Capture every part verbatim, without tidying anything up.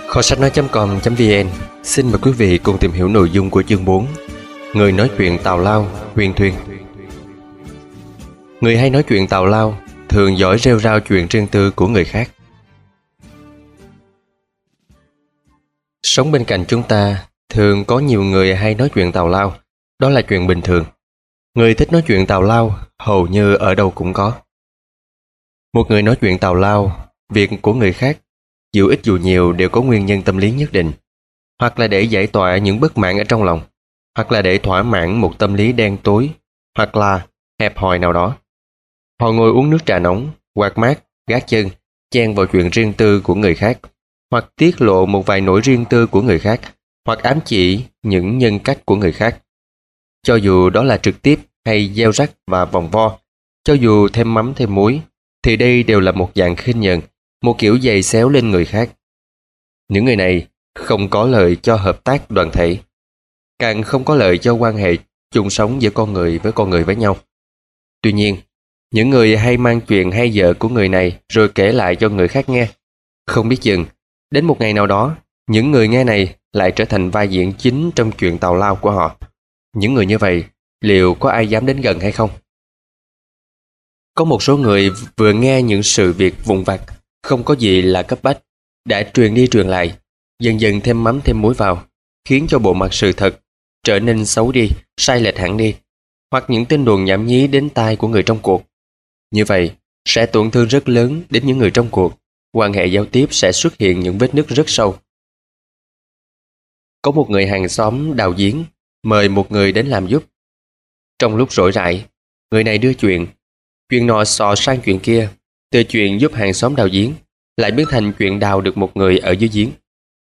Kho sách nói.com.vn xin mời quý vị cùng tìm hiểu nội dung của chương bốn. Người nói chuyện tào lao, huyền thuyên. Người hay nói chuyện tào lao thường giỏi rêu rao chuyện riêng tư của người khác. Sống bên cạnh chúng ta thường có nhiều người hay nói chuyện tào lao. Đó là chuyện bình thường. Người thích nói chuyện tào lao hầu như ở đâu cũng có. Một người nói chuyện tào lao việc của người khác, dù ít dù nhiều đều có nguyên nhân tâm lý nhất định, hoặc là để giải tỏa những bất mãn ở trong lòng, hoặc là để thỏa mãn một tâm lý đen tối, hoặc là hẹp hòi nào đó. Họ ngồi uống nước trà nóng, quạt mát, gác chân, chen vào chuyện riêng tư của người khác, hoặc tiết lộ một vài nỗi riêng tư của người khác, hoặc ám chỉ những nhân cách của người khác. Cho dù đó là trực tiếp hay gieo rắc và vòng vo, cho dù thêm mắm thêm muối, thì đây đều là một dạng khinh nhờn, một kiểu giày xéo lên người khác. Những người này không có lợi cho hợp tác đoàn thể, càng không có lợi cho quan hệ chung sống giữa con người với con người với nhau. Tuy nhiên, những người hay mang chuyện hay dở của người này rồi kể lại cho người khác nghe, không biết chừng, đến một ngày nào đó, những người nghe này lại trở thành vai diễn chính trong chuyện tào lao của họ. Những người như vậy, liệu có ai dám đến gần hay không? Có một số người vừa nghe những sự việc vụn vặt, không có gì là cấp bách, đã truyền đi truyền lại, dần dần thêm mắm thêm muối vào, khiến cho bộ mặt sự thật trở nên xấu đi, sai lệch hẳn đi, hoặc những tin đồn nhảm nhí đến tai của người trong cuộc. Như vậy, sẽ tổn thương rất lớn đến những người trong cuộc, quan hệ giao tiếp sẽ xuất hiện những vết nứt rất sâu. Có một người hàng xóm đào giếng, mời một người đến làm giúp. Trong lúc rỗi rãi, người này đưa chuyện, chuyện nọ xò sang chuyện kia, từ chuyện giúp hàng xóm đào giếng, lại biến thành chuyện đào được một người ở dưới giếng.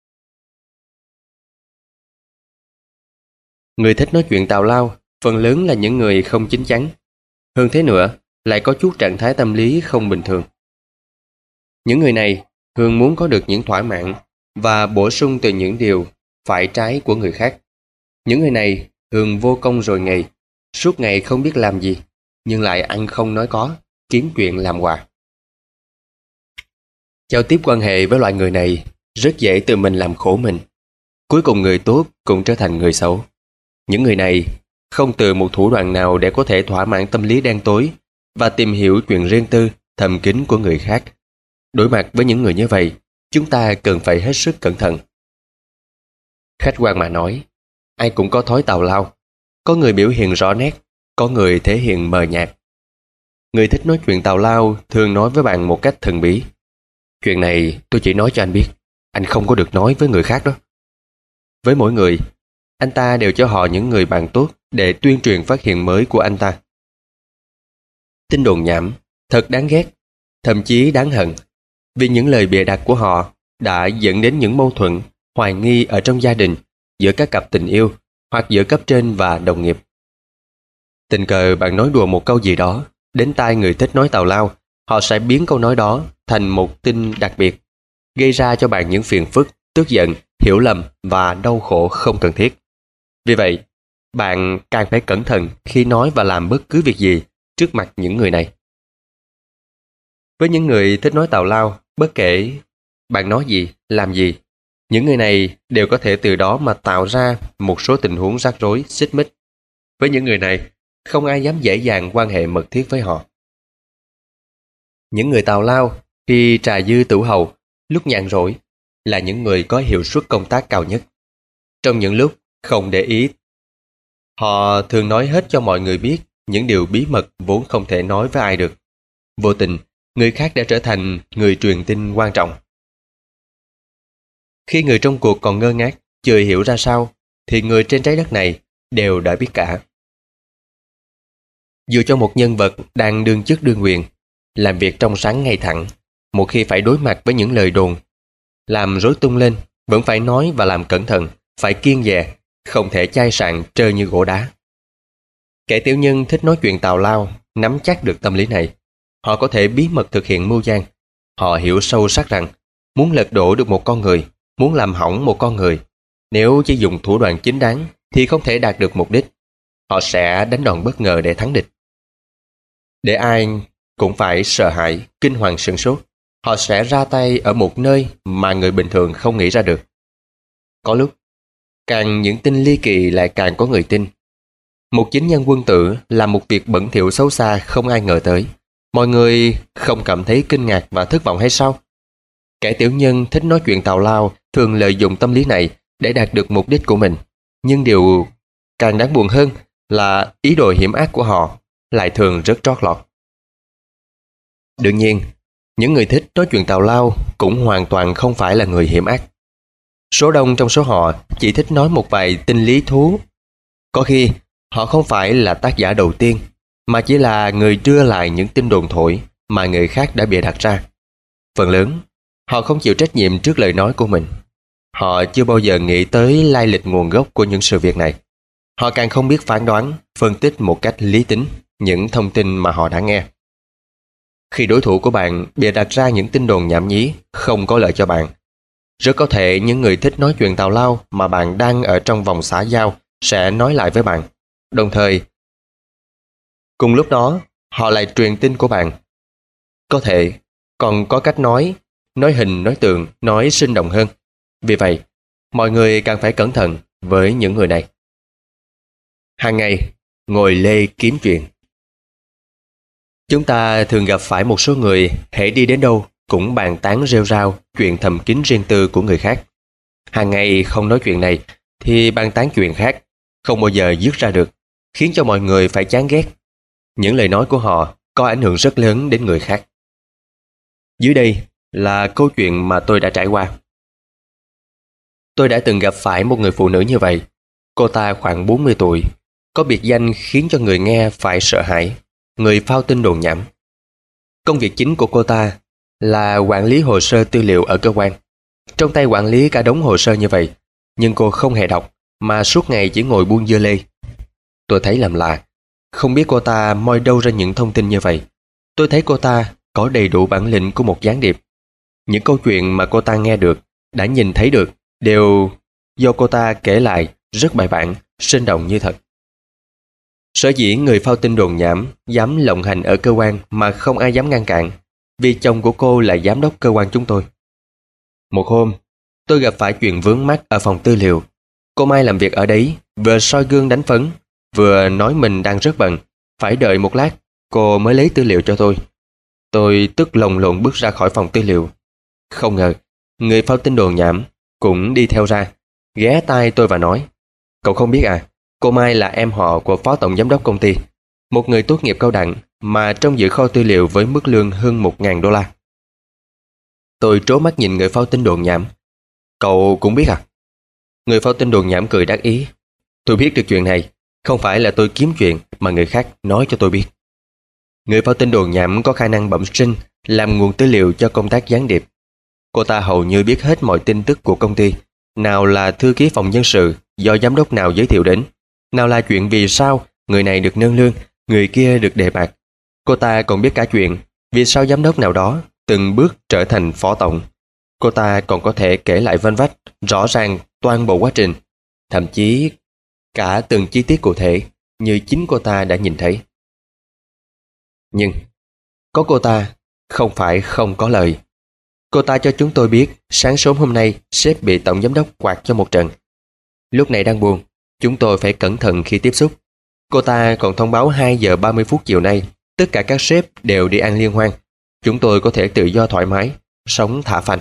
Người thích nói chuyện tào lao, phần lớn là những người không chín chắn. Hơn thế nữa, lại có chút trạng thái tâm lý không bình thường. Những người này thường muốn có được những thỏa mãn và bổ sung từ những điều phải trái của người khác. Những người này thường vô công rồi nghề, suốt ngày không biết làm gì, nhưng lại ăn không nói có, kiếm chuyện làm hoài. Giao tiếp quan hệ với loại người này rất dễ tự mình làm khổ mình. Cuối cùng người tốt cũng trở thành người xấu. Những người này không từ một thủ đoạn nào để có thể thỏa mãn tâm lý đen tối và tìm hiểu chuyện riêng tư, thầm kín của người khác. Đối mặt với những người như vậy, chúng ta cần phải hết sức cẩn thận. Khách quan mà nói, ai cũng có thói tào lao. Có người biểu hiện rõ nét, có người thể hiện mờ nhạt. Người thích nói chuyện tào lao thường nói với bạn một cách thần bí. Chuyện này tôi chỉ nói cho anh biết, anh không có được nói với người khác đó. Với mỗi người, anh ta đều cho họ những người bạn tốt để tuyên truyền phát hiện mới của anh ta. Tin đồn nhảm, thật đáng ghét, thậm chí đáng hận, vì những lời bịa đặt của họ đã dẫn đến những mâu thuẫn, hoài nghi ở trong gia đình, giữa các cặp tình yêu, hoặc giữa cấp trên và đồng nghiệp. Tình cờ bạn nói đùa một câu gì đó, đến tai người thích nói tào lao, họ sẽ biến câu nói đó thành một tin đặc biệt, gây ra cho bạn những phiền phức, tức giận, hiểu lầm và đau khổ không cần thiết. Vì vậy, bạn càng phải cẩn thận khi nói và làm bất cứ việc gì trước mặt những người này. Với những người thích nói tào lao, bất kể bạn nói gì, làm gì, những người này đều có thể từ đó mà tạo ra một số tình huống rắc rối, xích mích. Với những người này, không ai dám dễ dàng quan hệ mật thiết với họ. Những người tào lao khi trà dư tửu hầu, lúc nhàn rỗi, là những người có hiệu suất công tác cao nhất. Trong những lúc không để ý, họ thường nói hết cho mọi người biết những điều bí mật vốn không thể nói với ai được. Vô tình, người khác đã trở thành người truyền tin quan trọng. Khi người trong cuộc còn ngơ ngác, chưa hiểu ra sao, thì người trên trái đất này đều đã biết cả. Dù cho một nhân vật đang đương chức đương quyền, làm việc trong sáng ngay thẳng, một khi phải đối mặt với những lời đồn, làm rối tung lên, vẫn phải nói và làm cẩn thận, phải kiêng dè, không thể chai sạn trơ như gỗ đá. Kẻ tiểu nhân thích nói chuyện tào lao, nắm chắc được tâm lý này. Họ có thể bí mật thực hiện mưu gian. Họ hiểu sâu sắc rằng, muốn lật đổ được một con người, muốn làm hỏng một con người, nếu chỉ dùng thủ đoạn chính đáng thì không thể đạt được mục đích. Họ sẽ đánh đòn bất ngờ để thắng địch. Để ai cũng phải sợ hãi, kinh hoàng sửng sốt, họ sẽ ra tay ở một nơi mà người bình thường không nghĩ ra được. Có lúc, càng những tin ly kỳ lại càng có người tin. Một chính nhân quân tử làm một việc bẩn thỉu xấu xa không ai ngờ tới. Mọi người không cảm thấy kinh ngạc và thất vọng hay sao? Kẻ tiểu nhân thích nói chuyện tào lao thường lợi dụng tâm lý này để đạt được mục đích của mình. Nhưng điều càng đáng buồn hơn là ý đồ hiểm ác của họ lại thường rất trót lọt. Đương nhiên, những người thích nói chuyện tào lao cũng hoàn toàn không phải là người hiểm ác. Số đông trong số họ chỉ thích nói một vài tin lý thú. Có khi họ không phải là tác giả đầu tiên, mà chỉ là người đưa lại những tin đồn thổi mà người khác đã bịa đặt ra. Phần lớn, họ không chịu trách nhiệm trước lời nói của mình. Họ chưa bao giờ nghĩ tới lai lịch nguồn gốc của những sự việc này. Họ càng không biết phán đoán, phân tích một cách lý tính những thông tin mà họ đã nghe. Khi đối thủ của bạn bịa đặt ra những tin đồn nhảm nhí không có lợi cho bạn, rất có thể những người thích nói chuyện tào lao mà bạn đang ở trong vòng xã giao sẽ nói lại với bạn. Đồng thời, cùng lúc đó, họ lại truyền tin của bạn. Có thể còn có cách nói, nói hình, nói tượng, nói sinh động hơn. Vì vậy, mọi người càng phải cẩn thận với những người này. Hàng ngày, ngồi lê kiếm chuyện. Chúng ta thường gặp phải một số người hễ đi đến đâu cũng bàn tán rêu rao chuyện thầm kín riêng tư của người khác. Hàng ngày không nói chuyện này thì bàn tán chuyện khác, không bao giờ dứt ra được, khiến cho mọi người phải chán ghét. Những lời nói của họ có ảnh hưởng rất lớn đến người khác. Dưới đây là câu chuyện mà tôi đã trải qua. Tôi đã từng gặp phải một người phụ nữ như vậy. Cô ta khoảng bốn mươi tuổi, có biệt danh khiến cho người nghe phải sợ hãi, người phao tin đồn nhảm. Công việc chính của cô ta là quản lý hồ sơ tư liệu ở cơ quan. Trong tay quản lý cả đống hồ sơ như vậy, nhưng cô không hề đọc, mà suốt ngày chỉ ngồi buông dưa lê. Tôi thấy làm lạ, không biết cô ta moi đâu ra những thông tin như vậy. Tôi thấy cô ta có đầy đủ bản lĩnh của một gián điệp. Những câu chuyện mà cô ta nghe được, đã nhìn thấy được, đều do cô ta kể lại rất bài bản, sinh động như thật. Sở dĩ người phao tin đồn nhảm dám lộng hành ở cơ quan mà không ai dám ngăn cản, vì chồng của cô là giám đốc cơ quan chúng tôi. Một hôm, tôi gặp phải chuyện vướng mắc ở phòng tư liệu. Cô Mai làm việc ở đấy, vừa soi gương đánh phấn, vừa nói mình đang rất bận, phải đợi một lát, cô mới lấy tư liệu cho tôi. Tôi tức lồng lộn bước ra khỏi phòng tư liệu. Không ngờ, người phao tin đồn nhảm cũng đi theo ra, ghé tai tôi và nói: "Cậu không biết à, cô Mai là em họ của phó tổng giám đốc công ty, một người tốt nghiệp cao đẳng mà trông giữ kho tư liệu với mức lương hơn một ngàn đô la." Tôi trố mắt nhìn người phao tin đồn nhảm. "Cậu cũng biết à?" Người phao tin đồn nhảm cười đắc ý. "Tôi biết được chuyện này, không phải là tôi kiếm chuyện mà người khác nói cho tôi biết." Người phao tin đồn nhảm có khả năng bẩm sinh làm nguồn tư liệu cho công tác gián điệp. Cô ta hầu như biết hết mọi tin tức của công ty, nào là thư ký phòng nhân sự do giám đốc nào giới thiệu đến, nào là chuyện vì sao người này được nâng lương, người kia được đề bạt. Cô ta còn biết cả chuyện vì sao giám đốc nào đó từng bước trở thành phó tổng. Cô ta còn có thể kể lại vân vách, rõ ràng toàn bộ quá trình, thậm chí cả từng chi tiết cụ thể như chính cô ta đã nhìn thấy. Nhưng có cô ta không phải không có lời. Cô ta cho chúng tôi biết sáng sớm hôm nay sếp bị tổng giám đốc quạt cho một trận. Lúc này đang buồn, chúng tôi phải cẩn thận khi tiếp xúc. Cô ta còn thông báo hai giờ ba mươi phút chiều nay tất cả các sếp đều đi ăn liên hoan. Chúng tôi có thể tự do thoải mái, sống thả phanh.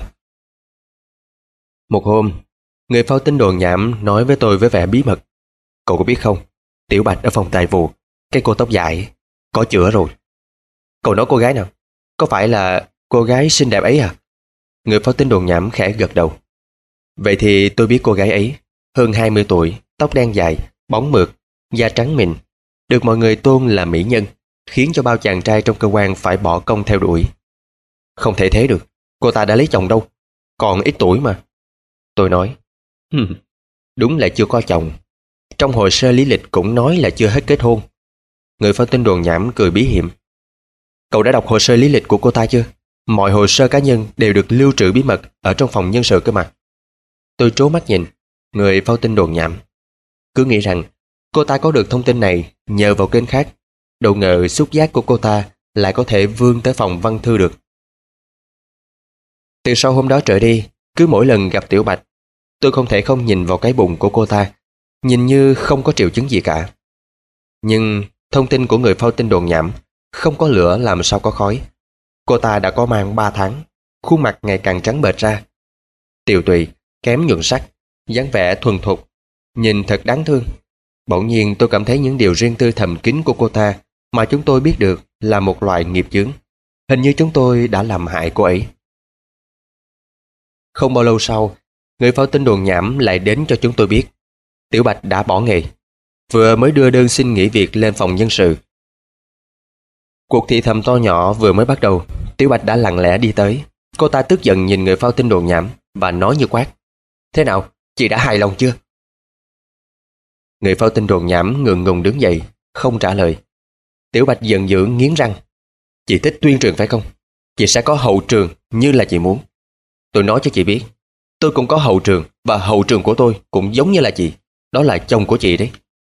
Một hôm, người phao tin đồn nhảm nói với tôi với vẻ bí mật: "Cậu có biết không, Tiểu Bạch ở phòng tài vụ, cái cô tóc dài, có chữa rồi." "Cậu nói cô gái nào? Có phải là cô gái xinh đẹp ấy à?" Người phao tin đồn nhảm khẽ gật đầu. "Vậy thì tôi biết cô gái ấy, hơn hai mươi tuổi, tóc đen dài, bóng mượt, da trắng mịn, được mọi người tôn là mỹ nhân, khiến cho bao chàng trai trong cơ quan phải bỏ công theo đuổi." "Không thể thế được, cô ta đã lấy chồng đâu, còn ít tuổi mà." Tôi nói: "Hừm, đúng là chưa có chồng. Trong hồ sơ lý lịch cũng nói là chưa hết kết hôn." Người phao tin đồn nhảm cười bí hiểm: "Cậu đã đọc hồ sơ lý lịch của cô ta chưa? Mọi hồ sơ cá nhân đều được lưu trữ bí mật ở trong phòng nhân sự cơ mà." Tôi trố mắt nhìn người phao tin đồn nhảm, cứ nghĩ rằng cô ta có được thông tin này nhờ vào kênh khác. Đâu ngờ xúc giác của cô ta lại có thể vươn tới phòng văn thư được. Từ sau hôm đó trở đi, cứ mỗi lần gặp Tiểu Bạch, tôi không thể không nhìn vào cái bụng của cô ta, nhìn như không có triệu chứng gì cả. Nhưng thông tin của người phao tin đồn nhảm, không có lửa làm sao có khói. Cô ta đã có mang ba tháng, khuôn mặt ngày càng trắng bệch ra, tiều tụy, kém nhuận sắc, dáng vẻ thuần thục, nhìn thật đáng thương. Bỗng nhiên tôi cảm thấy những điều riêng tư thầm kín của cô ta mà chúng tôi biết được là một loại nghiệp chướng. Hình như chúng tôi đã làm hại cô ấy. Không bao lâu sau, người phao tin đồn nhảm lại đến cho chúng tôi biết Tiểu Bạch đã bỏ nghề, vừa mới đưa đơn xin nghỉ việc lên phòng nhân sự. Cuộc thì thầm to nhỏ vừa mới bắt đầu, Tiểu Bạch đã lặng lẽ đi tới. Cô ta tức giận nhìn người phao tin đồn nhảm và nói như quát: "Thế nào, chị đã hài lòng chưa?" Người phao tin đồn nhảm ngượng ngùng đứng dậy, không trả lời. Tiểu Bạch giận dữ nghiến răng: "Chị thích tuyên truyền phải không? Chị sẽ có hậu trường như là chị muốn. Tôi nói cho chị biết, tôi cũng có hậu trường, và hậu trường của tôi cũng giống như là chị. Đó là chồng của chị đấy."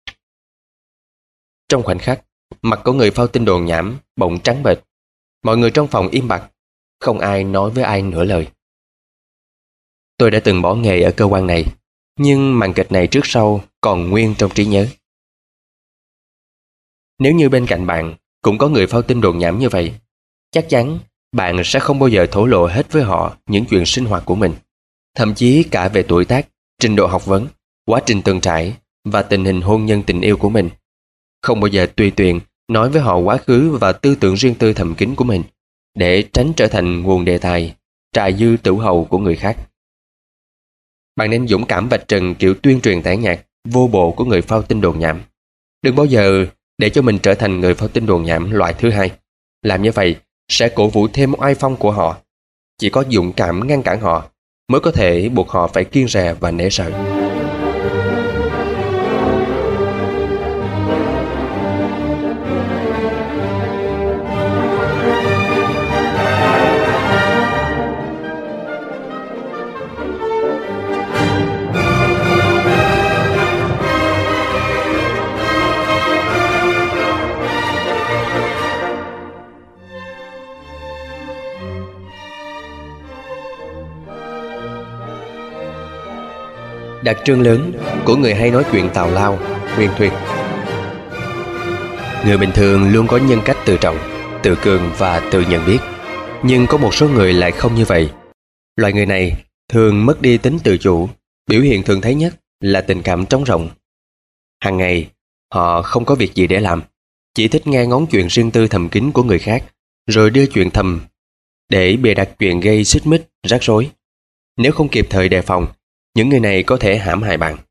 Trong khoảnh khắc, mặt của người phao tin đồn nhảm bỗng trắng bệch. Mọi người trong phòng im bặt, không ai nói với ai nửa lời. Tôi đã từng bỏ nghề ở cơ quan này, nhưng màn kịch này trước sau còn nguyên trong trí nhớ. Nếu như bên cạnh bạn cũng có người phao tin đồn nhảm như vậy, chắc chắn bạn sẽ không bao giờ thổ lộ hết với họ những chuyện sinh hoạt của mình, thậm chí cả về tuổi tác, trình độ học vấn, quá trình từng trải và tình hình hôn nhân tình yêu của mình. Không bao giờ tùy tiện nói với họ quá khứ và tư tưởng riêng tư thầm kín của mình, để tránh trở thành nguồn đề tài trà dư tửu hầu của người khác. Bạn nên dũng cảm vạch trần kiểu tuyên truyền tẻ nhạt, vô bộ của người phao tin đồn nhảm. Đừng bao giờ để cho mình trở thành người phao tin đồn nhảm loại thứ hai. Làm như vậy sẽ cổ vũ thêm oai phong của họ. Chỉ có dũng cảm ngăn cản họ mới có thể buộc họ phải kiêng dè và nể sợ. Đặc trưng lớn của người hay nói chuyện tào lao, huyền thuyết. Người bình thường luôn có nhân cách tự trọng, tự cường và tự nhận biết. Nhưng có một số người lại không như vậy. Loại người này thường mất đi tính tự chủ. Biểu hiện thường thấy nhất là tình cảm trống rỗng. Hàng ngày, họ không có việc gì để làm, chỉ thích nghe ngóng chuyện riêng tư thầm kín của người khác, rồi đưa chuyện thầm để bịa đặt chuyện gây xích mích, rắc rối. Nếu không kịp thời đề phòng, những người này có thể hãm hại bạn.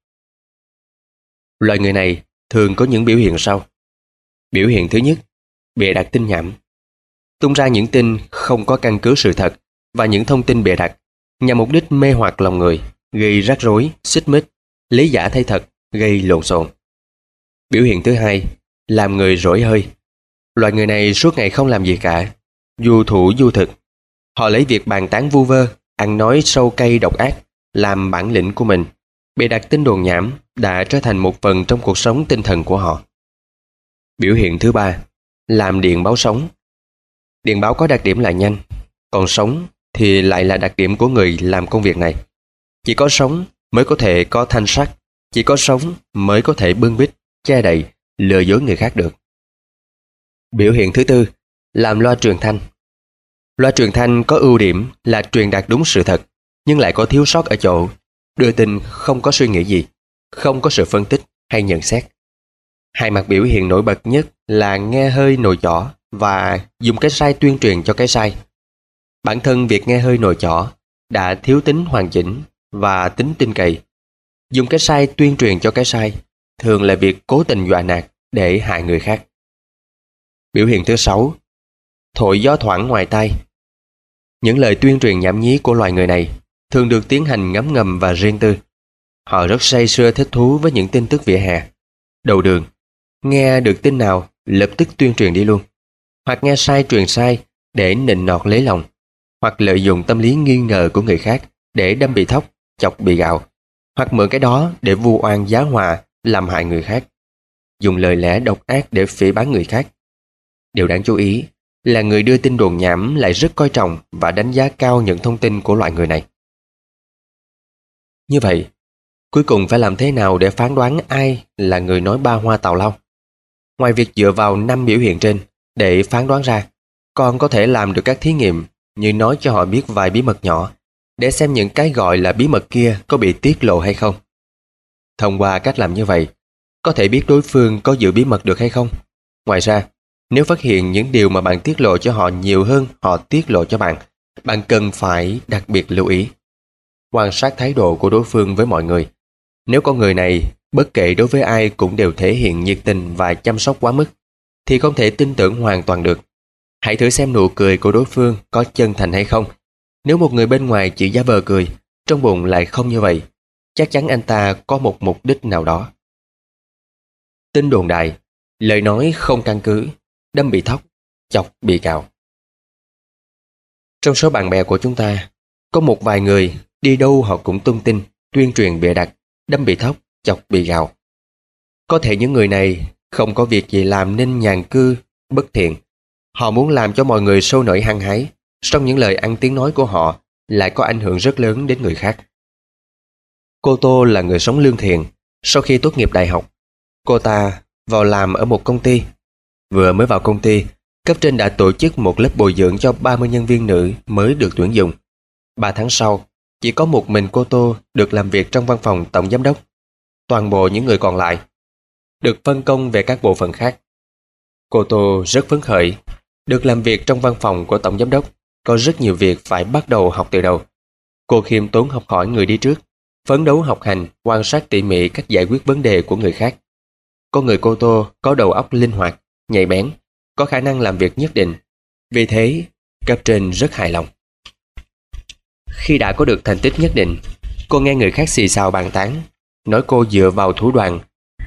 Loại người này thường có những biểu hiện sau. Biểu hiện thứ nhất, bịa đặt tin nhảm. Tung ra những tin không có căn cứ sự thật và những thông tin bịa đặt nhằm mục đích mê hoặc lòng người, gây rắc rối, xích mích, lấy giả thay thật, gây lộn xộn. Biểu hiện thứ hai, làm người rỗi hơi. Loại người này suốt ngày không làm gì cả, du thủ du thực. Họ lấy việc bàn tán vu vơ, ăn nói sâu cay độc ác làm bản lĩnh của mình. Bịa đặt tin đồn nhảm đã trở thành một phần trong cuộc sống tinh thần của họ. Biểu hiện thứ ba, làm điện báo sống. Điện báo có đặc điểm là nhanh, còn sống thì lại là đặc điểm của người làm công việc này. Chỉ có sống mới có thể có thanh sắc, chỉ có sống mới có thể bưng bít, che đậy, lừa dối người khác được. Biểu hiện thứ tư, làm loa truyền thanh. Loa truyền thanh có ưu điểm là truyền đạt đúng sự thật, nhưng lại có thiếu sót ở chỗ đưa tin không có suy nghĩ gì, không có sự phân tích hay nhận xét. Hai mặt biểu hiện nổi bật nhất là nghe hơi nồi chỏ và dùng cái sai tuyên truyền cho cái sai. Bản thân việc nghe hơi nồi chỏ đã thiếu tính hoàn chỉnh và tính tin cậy. Dùng cái sai tuyên truyền cho cái sai thường là việc cố tình dọa nạt để hại người khác. Biểu hiện thứ sáu, thổi gió thoảng ngoài tai. Những lời tuyên truyền nhảm nhí của loài người này thường được tiến hành ngấm ngầm và riêng tư. Họ rất say sưa thích thú với những tin tức vỉa hè, đầu đường. Nghe được tin nào lập tức tuyên truyền đi luôn, hoặc nghe sai truyền sai để nịnh nọt lấy lòng, hoặc lợi dụng tâm lý nghi ngờ của người khác để đâm bị thóc, chọc bị gạo, hoặc mượn cái đó để vu oan giá hòa làm hại người khác, dùng lời lẽ độc ác để phỉ báng người khác. Điều đáng chú ý là người đưa tin đồn nhảm lại rất coi trọng và đánh giá cao những thông tin của loại người này. Như vậy, cuối cùng phải làm thế nào để phán đoán ai là người nói ba hoa tào lao? Ngoài việc dựa vào năm biểu hiện trên để phán đoán ra, còn có thể làm được các thí nghiệm như nói cho họ biết vài bí mật nhỏ để xem những cái gọi là bí mật kia có bị tiết lộ hay không. Thông qua cách làm như vậy, có thể biết đối phương có giữ bí mật được hay không. Ngoài ra, nếu phát hiện những điều mà bạn tiết lộ cho họ nhiều hơn họ tiết lộ cho bạn, bạn cần phải đặc biệt lưu ý. Quan sát thái độ của đối phương với mọi người. Nếu con người này, bất kể đối với ai cũng đều thể hiện nhiệt tình và chăm sóc quá mức, thì không thể tin tưởng hoàn toàn được. Hãy thử xem nụ cười của đối phương có chân thành hay không. Nếu một người bên ngoài chỉ giả vờ cười, trong bụng lại không như vậy, chắc chắn anh ta có một mục đích nào đó. Tin đồn đại, lời nói không căn cứ, đâm bị thóc, chọc bị cào. Trong số bạn bè của chúng ta, có một vài người đi đâu họ cũng tung tin, tuyên truyền bịa đặt, đâm bị thóc, chọc bị gào. Có thể những người này không có việc gì làm nên nhàn cư, bất thiện. Họ muốn làm cho mọi người sôi nổi hăng hái, song những lời ăn tiếng nói của họ lại có ảnh hưởng rất lớn đến người khác. Cô Tô là người sống lương thiện. Sau khi tốt nghiệp đại học, cô ta vào làm ở một công ty. Vừa mới vào công ty, cấp trên đã tổ chức một lớp bồi dưỡng cho ba mươi nhân viên nữ mới được tuyển dụng. Ba tháng sau, chỉ có một mình cô Tô được làm việc trong văn phòng tổng giám đốc. Toàn bộ những người còn lại được phân công về các bộ phận khác. Cô Tô rất phấn khởi, được làm việc trong văn phòng của tổng giám đốc, có rất nhiều việc phải bắt đầu học từ đầu. Cô khiêm tốn học hỏi người đi trước, phấn đấu học hành, quan sát tỉ mỉ cách giải quyết vấn đề của người khác. Con người cô Tô có đầu óc linh hoạt, nhạy bén, có khả năng làm việc nhất định. Vì thế, cấp trên rất hài lòng. Khi đã có được thành tích nhất định, cô nghe người khác xì xào bàn tán, nói cô dựa vào thủ đoạn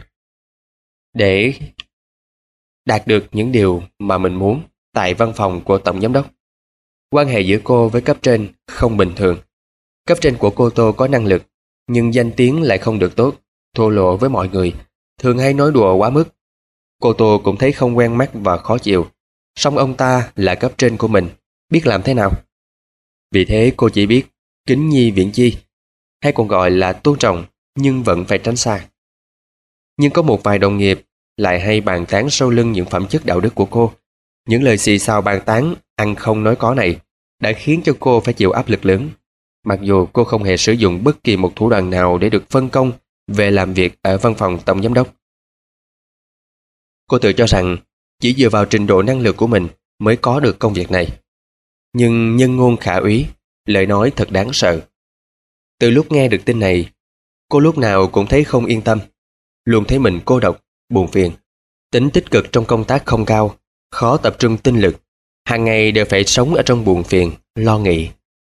để đạt được những điều mà mình muốn tại văn phòng của tổng giám đốc. Quan hệ giữa cô với cấp trên không bình thường. Cấp trên của cô Tô có năng lực, nhưng danh tiếng lại không được tốt, thô lỗ với mọi người, thường hay nói đùa quá mức. Cô Tô cũng thấy không quen mắt và khó chịu, song ông ta là cấp trên của mình, biết làm thế nào. Vì thế cô chỉ biết kính nhi viễn chi, hay còn gọi là tôn trọng, nhưng vẫn phải tránh xa. Nhưng có một vài đồng nghiệp lại hay bàn tán sau lưng những phẩm chất đạo đức của cô. Những lời xì xào bàn tán, ăn không nói có này đã khiến cho cô phải chịu áp lực lớn. Mặc dù cô không hề sử dụng bất kỳ một thủ đoạn nào để được phân công về làm việc ở văn phòng tổng giám đốc. Cô tự cho rằng chỉ dựa vào trình độ năng lực của mình mới có được công việc này. Nhưng nhân ngôn khả úy, lời nói thật đáng sợ. Từ lúc nghe được tin này, cô lúc nào cũng thấy không yên tâm, luôn thấy mình cô độc, buồn phiền. Tính tích cực trong công tác không cao, khó tập trung tinh lực, hàng ngày đều phải sống ở trong buồn phiền, lo nghĩ.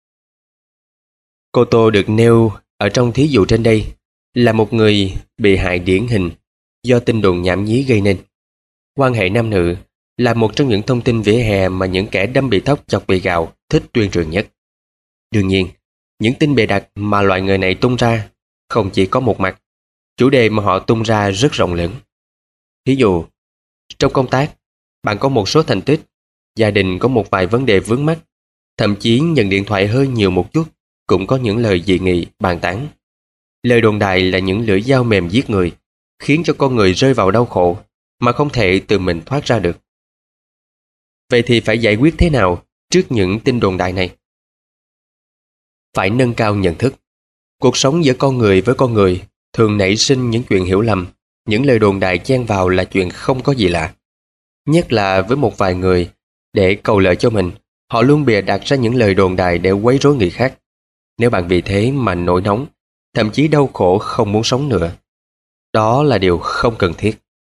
Cô Tô được nêu ở trong thí dụ trên đây là một người bị hại điển hình do tin đồn nhảm nhí gây nên. Quan hệ nam nữ là một trong những thông tin vỉa hè mà những kẻ đâm bị thóc chọc bị gào thích tuyên truyền nhất. Đương nhiên, những tin bịa đặt mà loại người này tung ra không chỉ có một mặt, chủ đề mà họ tung ra rất rộng lớn. Ví dụ, trong công tác, bạn có một số thành tích, gia đình có một vài vấn đề vướng mắc, thậm chí nhận điện thoại hơi nhiều một chút, cũng có những lời dị nghị, bàn tán. Lời đồn đại là những lưỡi dao mềm giết người, khiến cho con người rơi vào đau khổ mà không thể từ mình thoát ra được. Vậy thì phải giải quyết thế nào trước những tin đồn đại này? Phải nâng cao nhận thức. Cuộc sống giữa con người với con người thường nảy sinh những chuyện hiểu lầm, những lời đồn đại chen vào là chuyện không có gì lạ. Nhất là với một vài người, để cầu lợi cho mình, họ luôn bịa đặt ra những lời đồn đại để quấy rối người khác. Nếu bạn vì thế mà nổi nóng, thậm chí đau khổ không muốn sống nữa, đó là điều không cần thiết.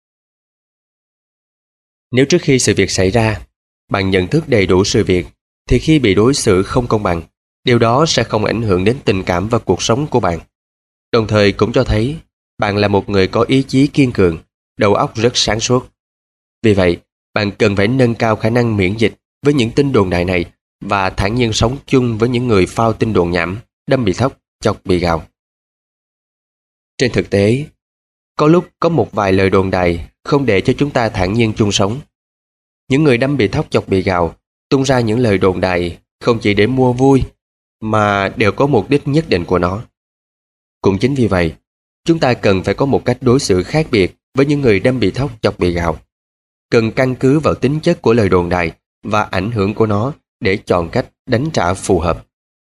Nếu trước khi sự việc xảy ra, bạn nhận thức đầy đủ sự việc, thì khi bị đối xử không công bằng, điều đó sẽ không ảnh hưởng đến tình cảm và cuộc sống của bạn. Đồng thời cũng cho thấy bạn là một người có ý chí kiên cường, đầu óc rất sáng suốt. Vì vậy, bạn cần phải nâng cao khả năng miễn dịch với những tin đồn đại này và thản nhiên sống chung với những người phao tin đồn nhảm, đâm bị thóc, chọc bị gào. Trên thực tế, có lúc có một vài lời đồn đại không để cho chúng ta thản nhiên chung sống. Những người đâm bị thóc chọc bị gào, tung ra những lời đồn đại không chỉ để mua vui, mà đều có mục đích nhất định của nó. Cũng chính vì vậy, chúng ta cần phải có một cách đối xử khác biệt với những người đâm bị thóc chọc bị gào. Cần căn cứ vào tính chất của lời đồn đại và ảnh hưởng của nó để chọn cách đánh trả phù hợp.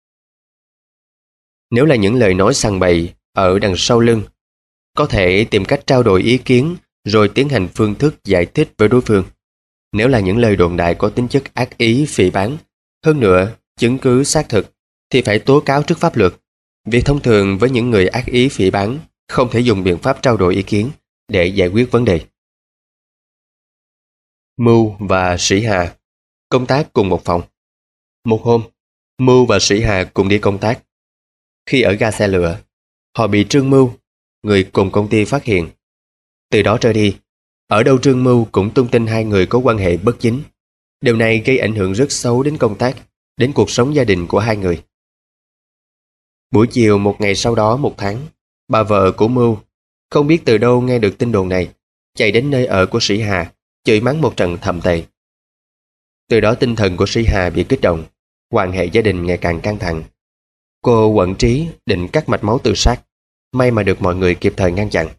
Nếu là những lời nói sằng bậy ở đằng sau lưng, có thể tìm cách trao đổi ý kiến rồi tiến hành phương thức giải thích với đối phương. Nếu là những lời đồn đại có tính chất ác ý phỉ báng, hơn nữa chứng cứ xác thực, thì phải tố cáo trước pháp luật. Vì thông thường với những người ác ý phỉ báng, không thể dùng biện pháp trao đổi ý kiến để giải quyết vấn đề. Mưu và Sĩ Hà công tác cùng một phòng. Một hôm, Mưu và Sĩ Hà cùng đi công tác. Khi ở ga xe lửa, họ bị Trương Mưu, người cùng công ty phát hiện. Từ đó trở đi, ở đâu Trương Mưu cũng tung tin hai người có quan hệ bất chính. Điều này gây ảnh hưởng rất xấu đến công tác, đến cuộc sống gia đình của hai người. Buổi chiều một ngày sau đó một tháng, bà vợ của Mưu không biết từ đâu nghe được tin đồn này, chạy đến nơi ở của Sĩ Hà, chửi mắng một trận thậm tệ. Từ đó tinh thần của Sĩ Hà bị kích động, quan hệ gia đình ngày càng căng thẳng. Cô quẫn trí định cắt mạch máu tự sát, may mà được mọi người kịp thời ngăn chặn.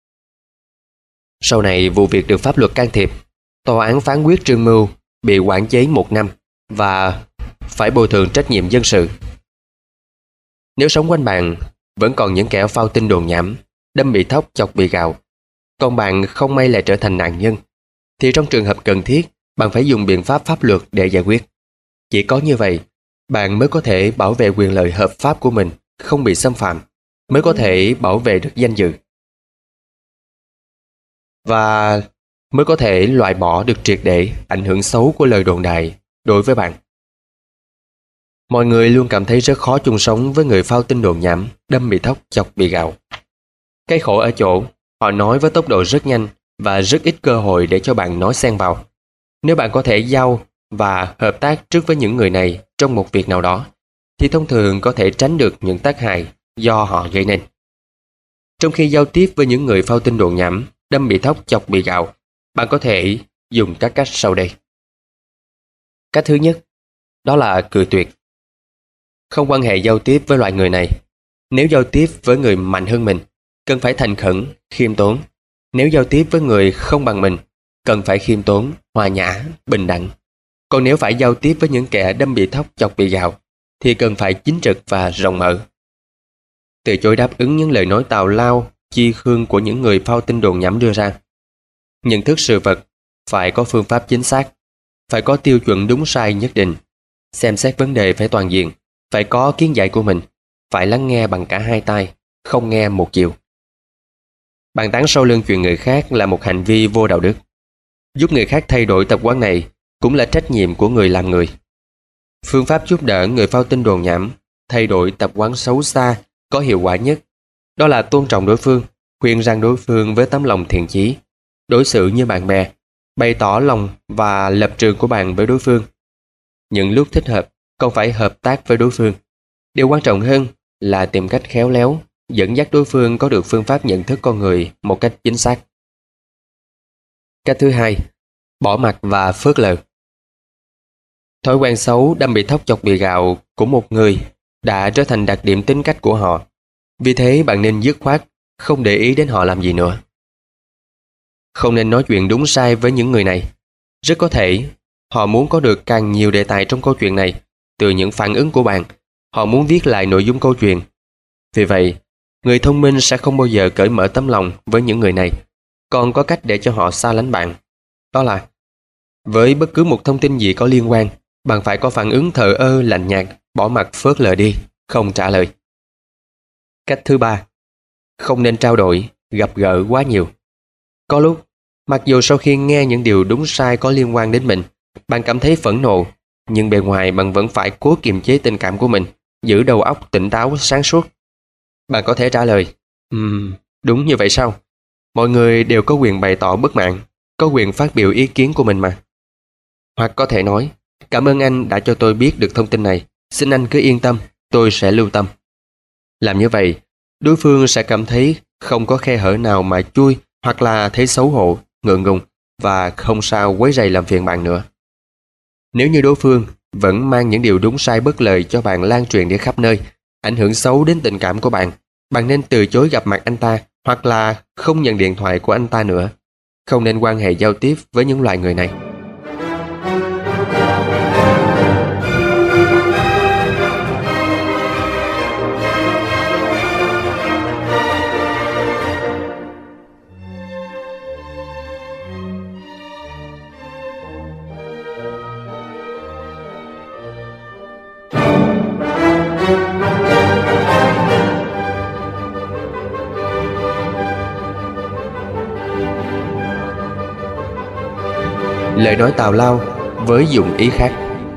Sau này vụ việc được pháp luật can thiệp, tòa án phán quyết Trương Mưu bị quản chế một năm và phải bồi thường trách nhiệm dân sự. Nếu sống quanh bạn vẫn còn những kẻ phao tin đồn nhảm, đâm bị thóc chọc bị gào, còn bạn không may lại trở thành nạn nhân, thì trong trường hợp cần thiết, bạn phải dùng biện pháp pháp luật để giải quyết. Chỉ có như vậy, bạn mới có thể bảo vệ quyền lợi hợp pháp của mình không bị xâm phạm, mới có thể bảo vệ được danh dự, và mới có thể loại bỏ được triệt để ảnh hưởng xấu của lời đồn đại đối với bạn. Mọi người luôn cảm thấy rất khó chung sống với người phao tin đồn nhảm, đâm bị thóc chọc bị gào. Cái khổ ở chỗ, họ nói với tốc độ rất nhanh và rất ít cơ hội để cho bạn nói xen vào. Nếu bạn có thể giao và hợp tác trước với những người này trong một việc nào đó, thì thông thường có thể tránh được những tác hại do họ gây nên. Trong khi giao tiếp với những người phao tin đồn nhảm, đâm bị thóc chọc bị gào, bạn có thể dùng các cách sau đây. Cách thứ nhất, đó là cười tuyệt. Không quan hệ giao tiếp với loại người này. Nếu giao tiếp với người mạnh hơn mình, cần phải thành khẩn, khiêm tốn. Nếu giao tiếp với người không bằng mình, cần phải khiêm tốn, hòa nhã, bình đẳng. Còn nếu phải giao tiếp với những kẻ đâm bị thóc chọc bị gào, thì cần phải chính trực và rộng mở. Từ chối đáp ứng những lời nói tào lao, chi khương của những người phao tin đồn nhảm đưa ra. Nhận thức sự vật, phải có phương pháp chính xác, phải có tiêu chuẩn đúng sai nhất định. Xem xét vấn đề phải toàn diện, phải có kiến giải của mình, phải lắng nghe bằng cả hai tai, không nghe một chiều. Bàn tán sau lưng chuyện người khác là một hành vi vô đạo đức. Giúp người khác thay đổi tập quán này cũng là trách nhiệm của người làm người. Phương pháp giúp đỡ người phao tin đồn nhảm thay đổi tập quán xấu xa có hiệu quả nhất, đó là tôn trọng đối phương, khuyên rằng đối phương với tấm lòng thiện chí, đối xử như bạn bè, bày tỏ lòng và lập trường của bạn với đối phương. Những lúc thích hợp, còn phải hợp tác với đối phương. Điều quan trọng hơn là tìm cách khéo léo, dẫn dắt đối phương có được phương pháp nhận thức con người một cách chính xác. Cách thứ hai, bỏ mặc và phớt lờ. Thói quen xấu đâm bị thóc chọc bị gào của một người đã trở thành đặc điểm tính cách của họ. Vì thế bạn nên dứt khoát, không để ý đến họ làm gì nữa. Không nên nói chuyện đúng sai với những người này. Rất có thể họ muốn có được càng nhiều đề tài trong câu chuyện này từ những phản ứng của bạn. Họ muốn viết lại nội dung câu chuyện. Vì vậy, người thông minh sẽ không bao giờ cởi mở tấm lòng với những người này. Còn có cách để cho họ xa lánh bạn. Đó là, với bất cứ một thông tin gì có liên quan, bạn phải có phản ứng thờ ơ lạnh nhạt, bỏ mặc phớt lờ đi, không trả lời. Cách thứ ba, không nên trao đổi, gặp gỡ quá nhiều. Có lúc, mặc dù sau khi nghe những điều đúng sai có liên quan đến mình, bạn cảm thấy phẫn nộ, nhưng bề ngoài bạn vẫn phải cố kiềm chế tình cảm của mình, giữ đầu óc tỉnh táo sáng suốt. Bạn có thể trả lời, Ừm, đúng như vậy sao? Mọi người đều có quyền bày tỏ bất mãn, có quyền phát biểu ý kiến của mình mà. Hoặc có thể nói, cảm ơn anh đã cho tôi biết được thông tin này, xin anh cứ yên tâm, tôi sẽ lưu tâm. Làm như vậy, đối phương sẽ cảm thấy không có khe hở nào mà chui hoặc là thấy xấu hổ, ngượng ngùng và không sao quấy rầy làm phiền bạn nữa. Nếu như đối phương vẫn mang những điều đúng sai bất lời cho bạn lan truyền đi khắp nơi, ảnh hưởng xấu đến tình cảm của bạn, bạn nên từ chối gặp mặt anh ta hoặc là không nhận điện thoại của anh ta nữa. Không nên quan hệ giao tiếp với những loại người này. Lời nói tào lao với dụng ý khác.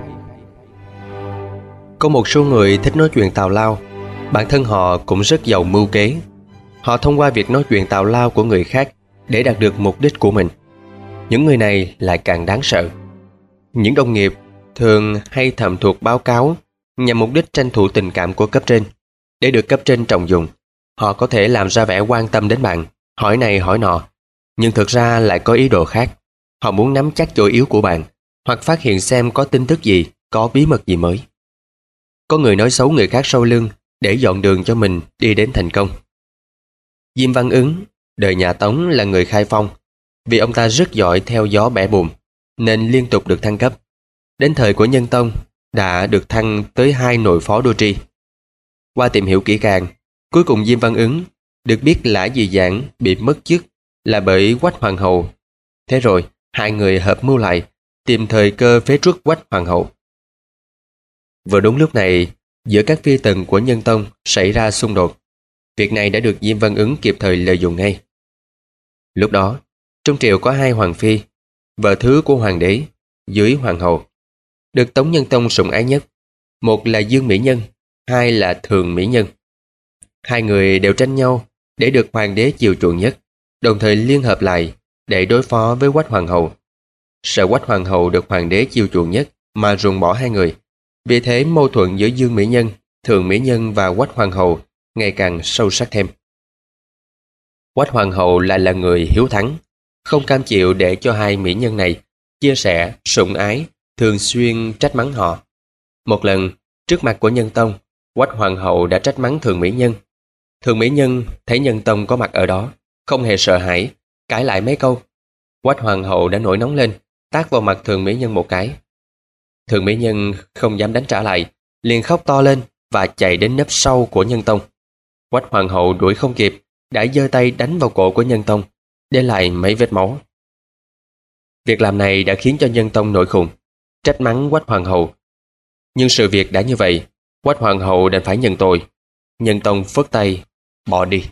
Có một số người thích nói chuyện tào lao, bản thân họ cũng rất giàu mưu kế. Họ thông qua việc nói chuyện tào lao của người khác để đạt được mục đích của mình. Những người này lại càng đáng sợ. Những đồng nghiệp thường hay thầm thuộc báo cáo nhằm mục đích tranh thủ tình cảm của cấp trên. Để được cấp trên trọng dụng, họ có thể làm ra vẻ quan tâm đến bạn, hỏi này hỏi nọ, nhưng thực ra lại có ý đồ khác. Họ muốn nắm chắc chỗ yếu của bạn, hoặc phát hiện xem có tin tức gì, có bí mật gì mới. Có người nói xấu người khác sau lưng để dọn đường cho mình đi đến thành công. Diêm Văn Ứng, đời nhà Tống, là người khai phong. Vì ông ta rất giỏi theo gió bẻ bùn, nên liên tục được thăng cấp. Đến thời của Nhân Tông, đã được thăng tới hai nội phó đô tri. Qua tìm hiểu kỹ càng, cuối cùng Diêm Văn Ứng được biết Lã Dị Giảng bị mất chức là bởi Quách Hoàng hậu. Thế rồi, hai người hợp mưu lại, tìm thời cơ phế truất Quách Hoàng hậu. Vừa đúng lúc này, giữa các phi tần của Nhân Tông xảy ra xung đột. Việc này đã được Diêm Văn Ứng kịp thời lợi dụng ngay. Lúc đó, trong triều có hai hoàng phi, vợ thứ của hoàng đế, dưới hoàng hậu, được Tống Nhân Tông sủng ái nhất. Một là Dương Mỹ Nhân, hai là Thường Mỹ Nhân. Hai người đều tranh nhau để được hoàng đế chiều chuộng nhất, đồng thời liên hợp lại để đối phó với Quách Hoàng hậu. Sợ Quách Hoàng hậu được hoàng đế chiều chuộng nhất mà ruồng bỏ hai người. Vì thế mâu thuẫn giữa Dương Mỹ Nhân, Thường Mỹ Nhân và Quách Hoàng hậu ngày càng sâu sắc thêm. Quách Hoàng hậu lại là người hiếu thắng, không cam chịu để cho hai mỹ nhân này chia sẻ, sủng ái, thường xuyên trách mắng họ. Một lần, trước mặt của Nhân Tông, Quách Hoàng hậu đã trách mắng Thường Mỹ Nhân. Thường Mỹ Nhân thấy Nhân Tông có mặt ở đó, không hề sợ hãi, cãi lại mấy câu. Quách Hoàng hậu đã nổi nóng lên, tát vào mặt Thường Mỹ Nhân một cái. Thường Mỹ Nhân không dám đánh trả lại, liền khóc to lên và chạy đến nấp sau của Nhân Tông. Quách Hoàng hậu đuổi không kịp, đã giơ tay đánh vào cổ của Nhân Tông, để lại mấy vết máu. Việc làm này đã khiến cho Nhân Tông nổi khùng, trách mắng Quách Hoàng hậu. Nhưng sự việc đã như vậy, Quách Hoàng hậu đành phải nhận tội. Nhân Tông phất tay, bỏ đi.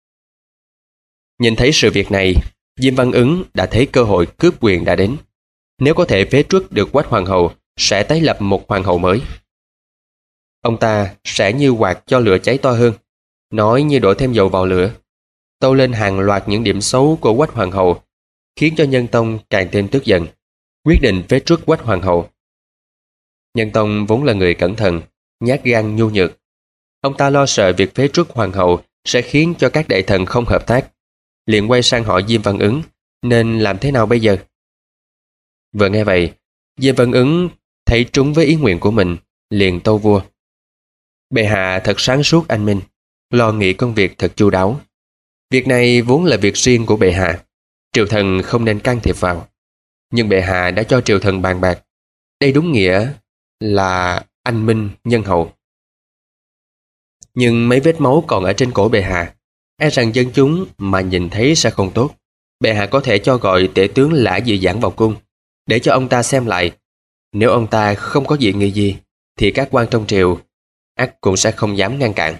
Nhìn thấy sự việc này, Diêm Văn Ứng đã thấy cơ hội cướp quyền đã đến. Nếu có thể phế truất được Quách Hoàng hậu, sẽ tái lập một hoàng hậu mới. Ông ta sẽ như quạt cho lửa cháy to hơn, nói như đổ thêm dầu vào lửa, tâu lên hàng loạt những điểm xấu của Quách Hoàng hậu, khiến cho Nhân Tông càng thêm tức giận, quyết định phế truất Quách Hoàng hậu. Nhân Tông vốn là người cẩn thận, nhát gan nhu nhược. Ông ta lo sợ việc phế truất hoàng hậu sẽ khiến cho các đại thần không hợp tác, liền quay sang hỏi Diêm Văn Ứng nên làm thế nào bây giờ. Vừa nghe vậy, Diêm Văn Ứng thấy trúng với ý nguyện của mình, liền tâu vua: Bệ hạ thật sáng suốt anh minh, lo nghĩ công việc thật chu đáo. Việc này vốn là việc riêng của bệ hạ, triều thần không nên can thiệp vào. Nhưng bệ hạ đã cho triều thần bàn bạc, đây đúng nghĩa là anh minh nhân hậu. Nhưng mấy vết máu còn ở trên cổ bệ hạ, e rằng dân chúng mà nhìn thấy sẽ không tốt. Bệ hạ có thể cho gọi tể tướng Lã Dị Giảng vào cung, để cho ông ta xem lại. Nếu ông ta không có dị nghị gì, thì các quan trong triều ắt cũng sẽ không dám ngăn cản.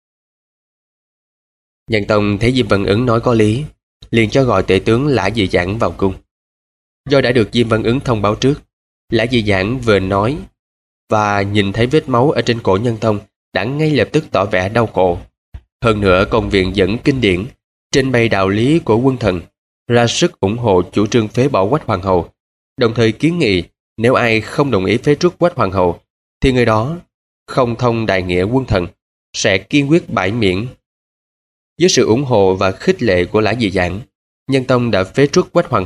Nhân Tông thấy Diêm Văn Ứng nói có lý, liền cho gọi tể tướng Lã Dị Giảng vào cung. Do đã được Diêm Văn Ứng thông báo trước, Lã Dị Giảng vừa nói và nhìn thấy vết máu ở trên cổ Nhân Tông đã ngay lập tức tỏ vẻ đau khổ. Hơn nữa còn viện dẫn kinh điển, trình bày đạo lý của quân thần, ra sức ủng hộ chủ trương phế bỏ Quách Hoàng hậu, đồng thời kiến nghị nếu ai không đồng ý phế truất Quách Hoàng hậu, thì người đó không thông đại nghĩa quân thần, sẽ kiên quyết bãi miễn. Với sự ủng hộ và khích lệ của Lã Dị Giảng, Nhân Tông đã phế truất Quách Hoàng hậu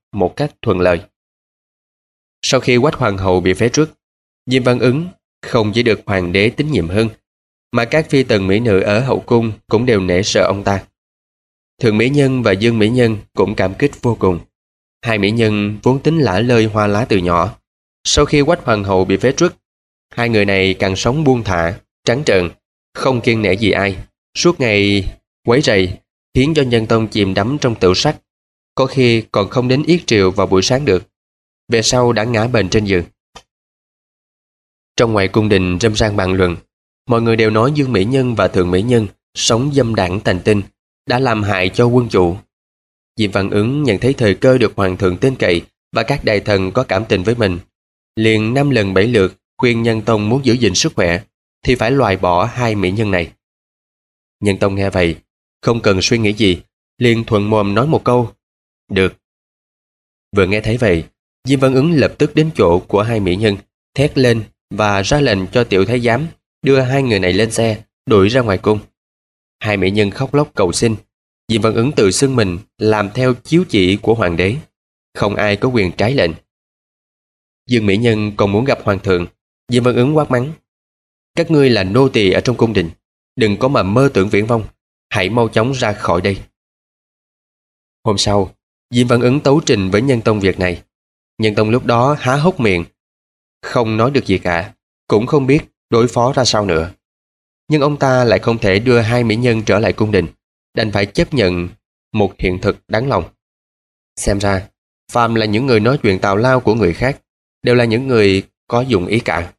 một cách thuận lợi. Sau khi Quách hoàng hậu bị phế truất, Diêm Văn Ứng không chỉ được hoàng đế tín nhiệm hơn, mà các phi tần mỹ nữ ở hậu cung cũng đều nể sợ ông ta. Thượng mỹ nhân và Dương mỹ nhân cũng cảm kích vô cùng. Hai mỹ nhân vốn tính lả lơi hoa lá từ nhỏ. Sau khi Quách hoàng hậu bị phế truất, hai người này càng sống buông thả, trắng trợn, không kiêng nể gì ai, suốt ngày quấy rầy, khiến cho nhân tông chìm đắm trong tửu sắc, có khi còn không đến yết triều vào buổi sáng được. Về sau đã ngã bệnh trên giường. Trong ngoài cung đình râm ran bàn luận, mọi người đều nói Dương mỹ nhân và Thượng mỹ nhân sống dâm đảng tàn tinh, đã làm hại cho quân chủ. Diêm Văn Ứng nhận thấy thời cơ được hoàng thượng tin cậy và các đại thần có cảm tình với mình, liền năm lần bảy lượt khuyên Nhân Tông muốn giữ gìn sức khỏe thì phải loại bỏ hai mỹ nhân này. Nhân Tông nghe vậy, không cần suy nghĩ gì, liền thuận mồm nói một câu: được. Vừa nghe thấy vậy, Diêm Văn Ứng lập tức đến chỗ của hai mỹ nhân, thét lên và ra lệnh cho tiểu thái giám đưa hai người này lên xe, đuổi ra ngoài cung. Hai mỹ nhân khóc lóc cầu xin. Diêm Văn Ứng tự xưng mình làm theo chiếu chỉ của hoàng đế, không ai có quyền trái lệnh. Dương mỹ nhân còn muốn gặp hoàng thượng. Diêm Văn Ứng quát mắng: các ngươi là nô tỳ ở trong cung đình, đừng có mà mơ tưởng viển vông, hãy mau chóng ra khỏi đây. Hôm sau, Diêm Văn Ứng tấu trình với Nhân Tông việc này. Nhân Tông lúc đó há hốc miệng, không nói được gì cả, cũng không biết đối phó ra sao nữa. Nhưng ông ta lại không thể đưa hai mỹ nhân trở lại cung đình, đành phải chấp nhận một hiện thực đáng lòng. Xem ra, phàm là những người nói chuyện tào lao của người khác, đều là những người có dụng ý cả.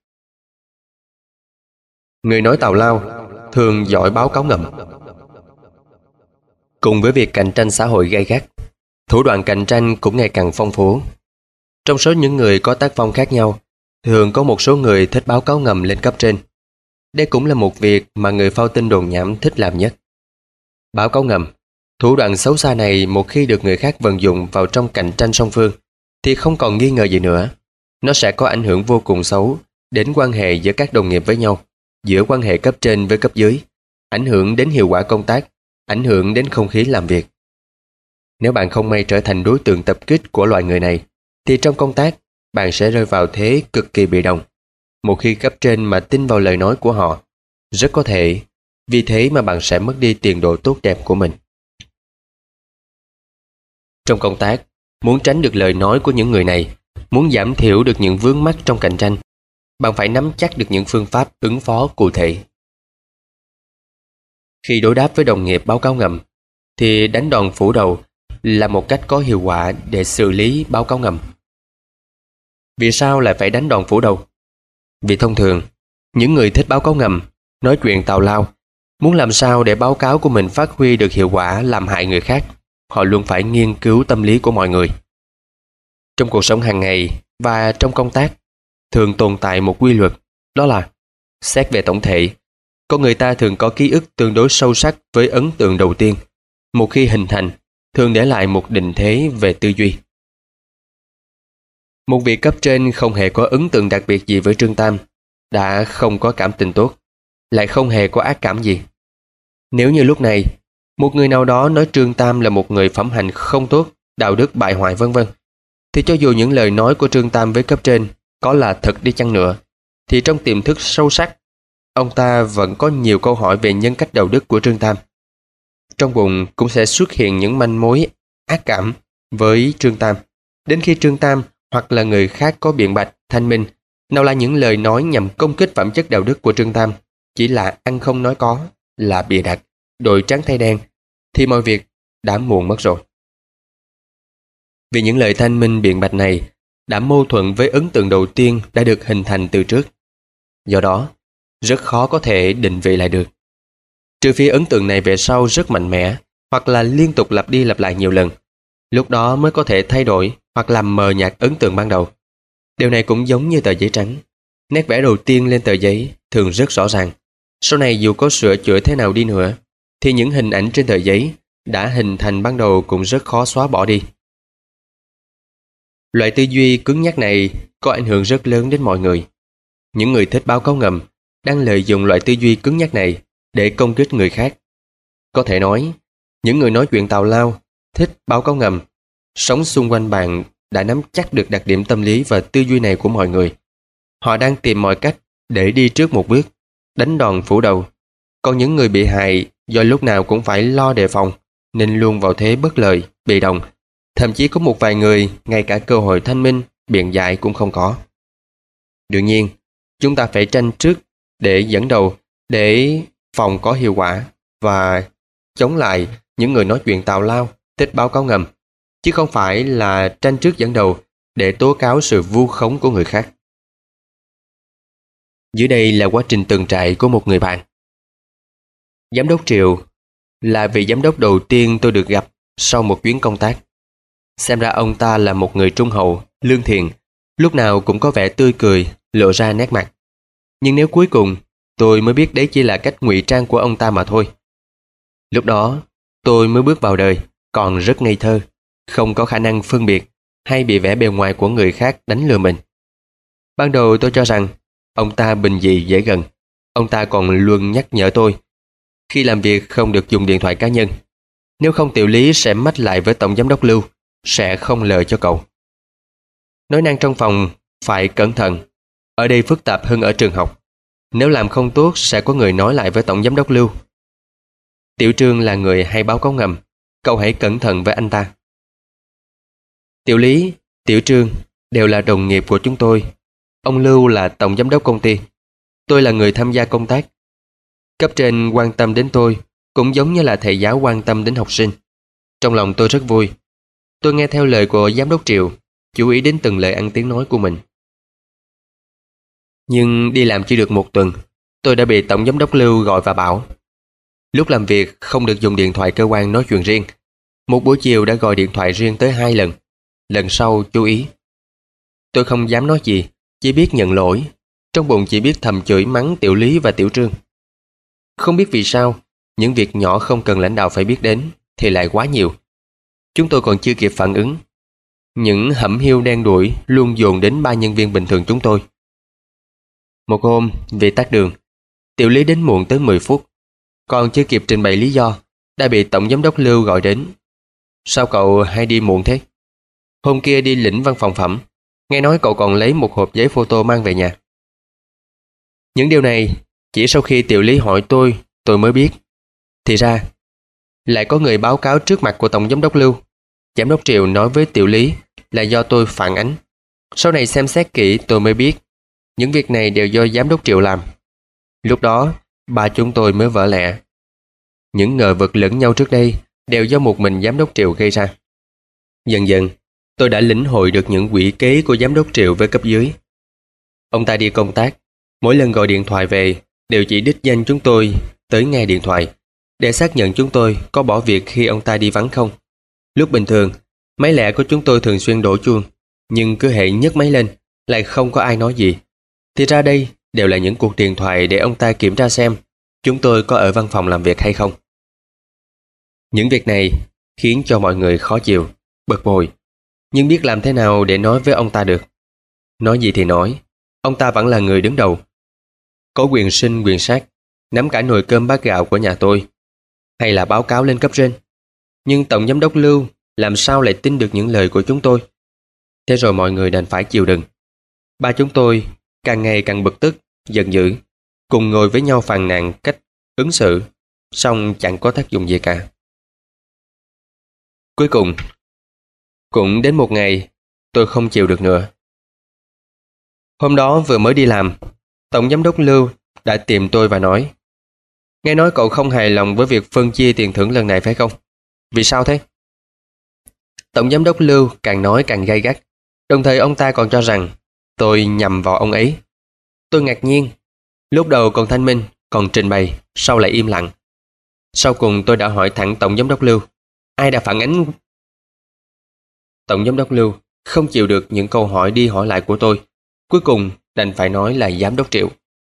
Người nói tào lao thường giỏi báo cáo ngầm. Cùng với việc cạnh tranh xã hội gay gắt, thủ đoạn cạnh tranh cũng ngày càng phong phú. Trong số những người có tác phong khác nhau, thường có một số người thích báo cáo ngầm lên cấp trên. Đây cũng là một việc mà người phao tin đồn nhảm thích làm nhất. Báo cáo ngầm, thủ đoạn xấu xa này một khi được người khác vận dụng vào trong cạnh tranh song phương, thì không còn nghi ngờ gì nữa. Nó sẽ có ảnh hưởng vô cùng xấu đến quan hệ giữa các đồng nghiệp với nhau, giữa quan hệ cấp trên với cấp dưới, ảnh hưởng đến hiệu quả công tác, ảnh hưởng đến không khí làm việc. Nếu bạn không may trở thành đối tượng tập kích của loại người này, thì trong công tác, bạn sẽ rơi vào thế cực kỳ bị động. Một khi cấp trên mà tin vào lời nói của họ, rất có thể vì thế mà bạn sẽ mất đi tiền đồ tốt đẹp của mình. Trong công tác, muốn tránh được lời nói của những người này, muốn giảm thiểu được những vướng mắc trong cạnh tranh, bạn phải nắm chắc được những phương pháp ứng phó cụ thể. Khi đối đáp với đồng nghiệp báo cáo ngầm, thì đánh đòn phủ đầu là một cách có hiệu quả để xử lý báo cáo ngầm. Vì sao lại phải đánh đòn phủ đầu? Vì thông thường, những người thích báo cáo ngầm, nói chuyện tào lao, muốn làm sao để báo cáo của mình phát huy được hiệu quả làm hại người khác, họ luôn phải nghiên cứu tâm lý của mọi người. Trong cuộc sống hàng ngày và trong công tác, thường tồn tại một quy luật, đó là xét về tổng thể, con người ta thường có ký ức tương đối sâu sắc với ấn tượng đầu tiên. Một khi hình thành, thường để lại một định thế về tư duy. Một vị cấp trên không hề có ấn tượng đặc biệt gì với Trương Tam, đã không có cảm tình tốt, lại không hề có ác cảm gì. Nếu như lúc này, một người nào đó nói Trương Tam là một người phẩm hạnh không tốt, đạo đức bại hoại vân vân, thì cho dù những lời nói của Trương Tam với cấp trên có là thật đi chăng nữa, thì trong tiềm thức sâu sắc, ông ta vẫn có nhiều câu hỏi về nhân cách đạo đức của Trương Tam. Trong bụng cũng sẽ xuất hiện những manh mối ác cảm với Trương Tam. Đến khi Trương Tam hoặc là người khác có biện bạch, thanh minh, nào là những lời nói nhằm công kích phẩm chất đạo đức của Trương Tam, chỉ là ăn không nói có, là bịa đặt, đội trắng thay đen, thì mọi việc đã muộn mất rồi. Vì những lời thanh minh biện bạch này đã mâu thuẫn với ấn tượng đầu tiên đã được hình thành từ trước. Do đó, rất khó có thể định vị lại được. Trừ phi ấn tượng này về sau rất mạnh mẽ, hoặc là liên tục lặp đi lặp lại nhiều lần, lúc đó mới có thể thay đổi hoặc làm mờ nhạt ấn tượng ban đầu. Điều này cũng giống như tờ giấy trắng. Nét vẽ đầu tiên lên tờ giấy thường rất rõ ràng. Sau này dù có sửa chữa thế nào đi nữa, thì những hình ảnh trên tờ giấy đã hình thành ban đầu cũng rất khó xóa bỏ đi. Loại tư duy cứng nhắc này có ảnh hưởng rất lớn đến mọi người. Những người thích báo cáo ngầm đang lợi dụng loại tư duy cứng nhắc này để công kích người khác. Có thể nói, những người nói chuyện tào lao, thích báo cáo ngầm, sống xung quanh bạn đã nắm chắc được đặc điểm tâm lý và tư duy này của mọi người. Họ đang tìm mọi cách để đi trước một bước, đánh đòn phủ đầu. Còn những người bị hại do lúc nào cũng phải lo đề phòng, nên luôn vào thế bất lợi, bị động. Thậm chí có một vài người ngay cả cơ hội thanh minh, biện giải cũng không có. Đương nhiên, chúng ta phải tranh trước để dẫn đầu, để phòng có hiệu quả và chống lại những người nói chuyện tào lao, thích báo cáo ngầm, chứ không phải là tranh trước dẫn đầu để tố cáo sự vu khống của người khác. Dưới đây là quá trình từng trải của một người bạn. Giám đốc Triệu là vị giám đốc đầu tiên tôi được gặp sau một chuyến công tác. Xem ra ông ta là một người trung hậu, lương thiện, lúc nào cũng có vẻ tươi cười, lộ ra nét mặt. Nhưng nếu cuối cùng, tôi mới biết đấy chỉ là cách ngụy trang của ông ta mà thôi. Lúc đó, tôi mới bước vào đời, còn rất ngây thơ, không có khả năng phân biệt hay bị vẻ bề ngoài của người khác đánh lừa mình. Ban đầu tôi cho rằng ông ta bình dị dễ gần. Ông ta còn luôn nhắc nhở tôi khi làm việc không được dùng điện thoại cá nhân. Nếu không Tiểu Lý sẽ mách lại với Tổng Giám đốc Lưu, sẽ không lợi cho cậu. Nói năng trong phòng phải cẩn thận. Ở đây phức tạp hơn ở trường học. Nếu làm không tốt sẽ có người nói lại với Tổng Giám đốc Lưu. Tiểu Trương là người hay báo cáo ngầm. Cậu hãy cẩn thận với anh ta. Tiểu Lý, Tiểu Trương đều là đồng nghiệp của chúng tôi. Ông Lưu là Tổng Giám đốc công ty. Tôi là người tham gia công tác. Cấp trên quan tâm đến tôi cũng giống như là thầy giáo quan tâm đến học sinh. Trong lòng tôi rất vui. Tôi nghe theo lời của Giám đốc Triệu, chú ý đến từng lời ăn tiếng nói của mình. Nhưng đi làm chỉ được một tuần, tôi đã bị Tổng Giám đốc Lưu gọi và bảo lúc làm việc không được dùng điện thoại cơ quan nói chuyện riêng. Một buổi chiều đã gọi điện thoại riêng tới hai lần. Lần sau chú ý. Tôi không dám nói gì, chỉ biết nhận lỗi. Trong bụng chỉ biết thầm chửi mắng Tiểu Lý và Tiểu Trương. Không biết vì sao, những việc nhỏ không cần lãnh đạo phải biết đến thì lại quá nhiều. Chúng tôi còn chưa kịp phản ứng. Những hẩm hiu đen đuổi luôn dồn đến ba nhân viên bình thường chúng tôi. Một hôm, vì tắc đường, Tiểu Lý đến muộn tới mười phút. Còn chưa kịp trình bày lý do, đã bị Tổng Giám đốc Lưu gọi đến. Sao cậu hay đi muộn thế? Hôm kia đi lĩnh văn phòng phẩm, nghe nói cậu còn lấy một hộp giấy photo mang về nhà. Những điều này, chỉ sau khi Tiểu Lý hỏi tôi, tôi mới biết. Thì ra, lại có người báo cáo trước mặt của Tổng Giám đốc Lưu. Giám đốc Triệu nói với Tiểu Lý là do tôi phản ánh. Sau này xem xét kỹ tôi mới biết, những việc này đều do Giám đốc Triệu làm. Lúc đó, ba chúng tôi mới vỡ lẽ. Những ngờ vực lẫn nhau trước đây đều do một mình Giám đốc Triệu gây ra. Dần dần, tôi đã lĩnh hội được những quỷ kế của Giám đốc Triệu với cấp dưới. Ông ta đi công tác, mỗi lần gọi điện thoại về đều chỉ đích danh chúng tôi tới nghe điện thoại để xác nhận chúng tôi có bỏ việc khi ông ta đi vắng không. Lúc bình thường, máy lẻ của chúng tôi thường xuyên đổ chuông, nhưng cứ hệ nhấc máy lên lại không có ai nói gì. Thì ra đây đều là những cuộc điện thoại để ông ta kiểm tra xem chúng tôi có ở văn phòng làm việc hay không. Những việc này khiến cho mọi người khó chịu, bực bội, nhưng biết làm thế nào để nói với ông ta được. Nói gì thì nói, ông ta vẫn là người đứng đầu. Có quyền sinh quyền sát, nắm cả nồi cơm bát gạo của nhà tôi, hay là báo cáo lên cấp trên. Nhưng Tổng Giám đốc Lưu làm sao lại tin được những lời của chúng tôi? Thế rồi mọi người đành phải chịu đựng. Ba chúng tôi càng ngày càng bực tức, giận dữ, cùng ngồi với nhau phàn nàn cách ứng xử, song chẳng có tác dụng gì cả. Cuối cùng, cũng đến một ngày, tôi không chịu được nữa. Hôm đó vừa mới đi làm, Tổng Giám đốc Lưu đã tìm tôi và nói: nghe nói cậu không hài lòng với việc phân chia tiền thưởng lần này phải không? Vì sao thế? Tổng Giám đốc Lưu càng nói càng gay gắt, đồng thời ông ta còn cho rằng tôi nhầm vào ông ấy. Tôi ngạc nhiên, lúc đầu còn thanh minh, còn trình bày, sau lại im lặng. Sau cùng tôi đã hỏi thẳng Tổng Giám đốc Lưu, ai đã phản ánh? Tổng Giám đốc Lưu không chịu được những câu hỏi đi hỏi lại của tôi, cuối cùng đành phải nói là Giám đốc Triệu.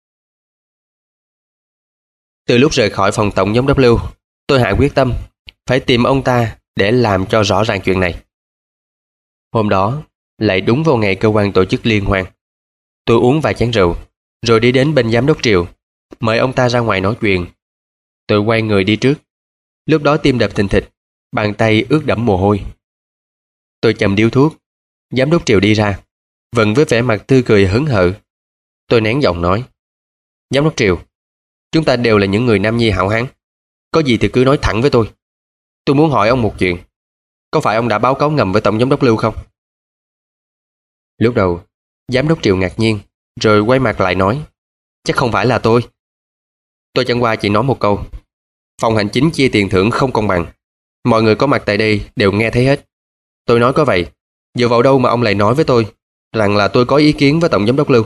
Từ lúc rời khỏi phòng Tổng Giám đốc Lưu, tôi hạ quyết tâm phải tìm ông ta để làm cho rõ ràng chuyện này. Hôm đó lại đúng vào ngày cơ quan tổ chức liên hoan. Tôi uống vài chén rượu, rồi đi đến bên Giám đốc Triệu, mời ông ta ra ngoài nói chuyện. Tôi quay người đi trước. Lúc đó tim đập thình thịch, bàn tay ướt đẫm mồ hôi. Tôi chầm điếu thuốc. Giám đốc Triều đi ra, vẫn với vẻ mặt tươi cười hớn hở. Tôi nén giọng nói: Giám đốc Triều, chúng ta đều là những người nam nhi hảo hán. Có gì thì cứ nói thẳng với tôi. Tôi muốn hỏi ông một chuyện. Có phải ông đã báo cáo ngầm với Tổng Giám đốc Lưu không? Lúc đầu, Giám đốc Triều ngạc nhiên, rồi quay mặt lại nói: Chắc không phải là tôi. Tôi chẳng qua chỉ nói một câu: Phòng hành chính chia tiền thưởng không công bằng. Mọi người có mặt tại đây đều nghe thấy hết. Tôi nói có vậy, dựa vào đâu mà ông lại nói với tôi rằng là tôi có ý kiến với Tổng Giám đốc Lưu?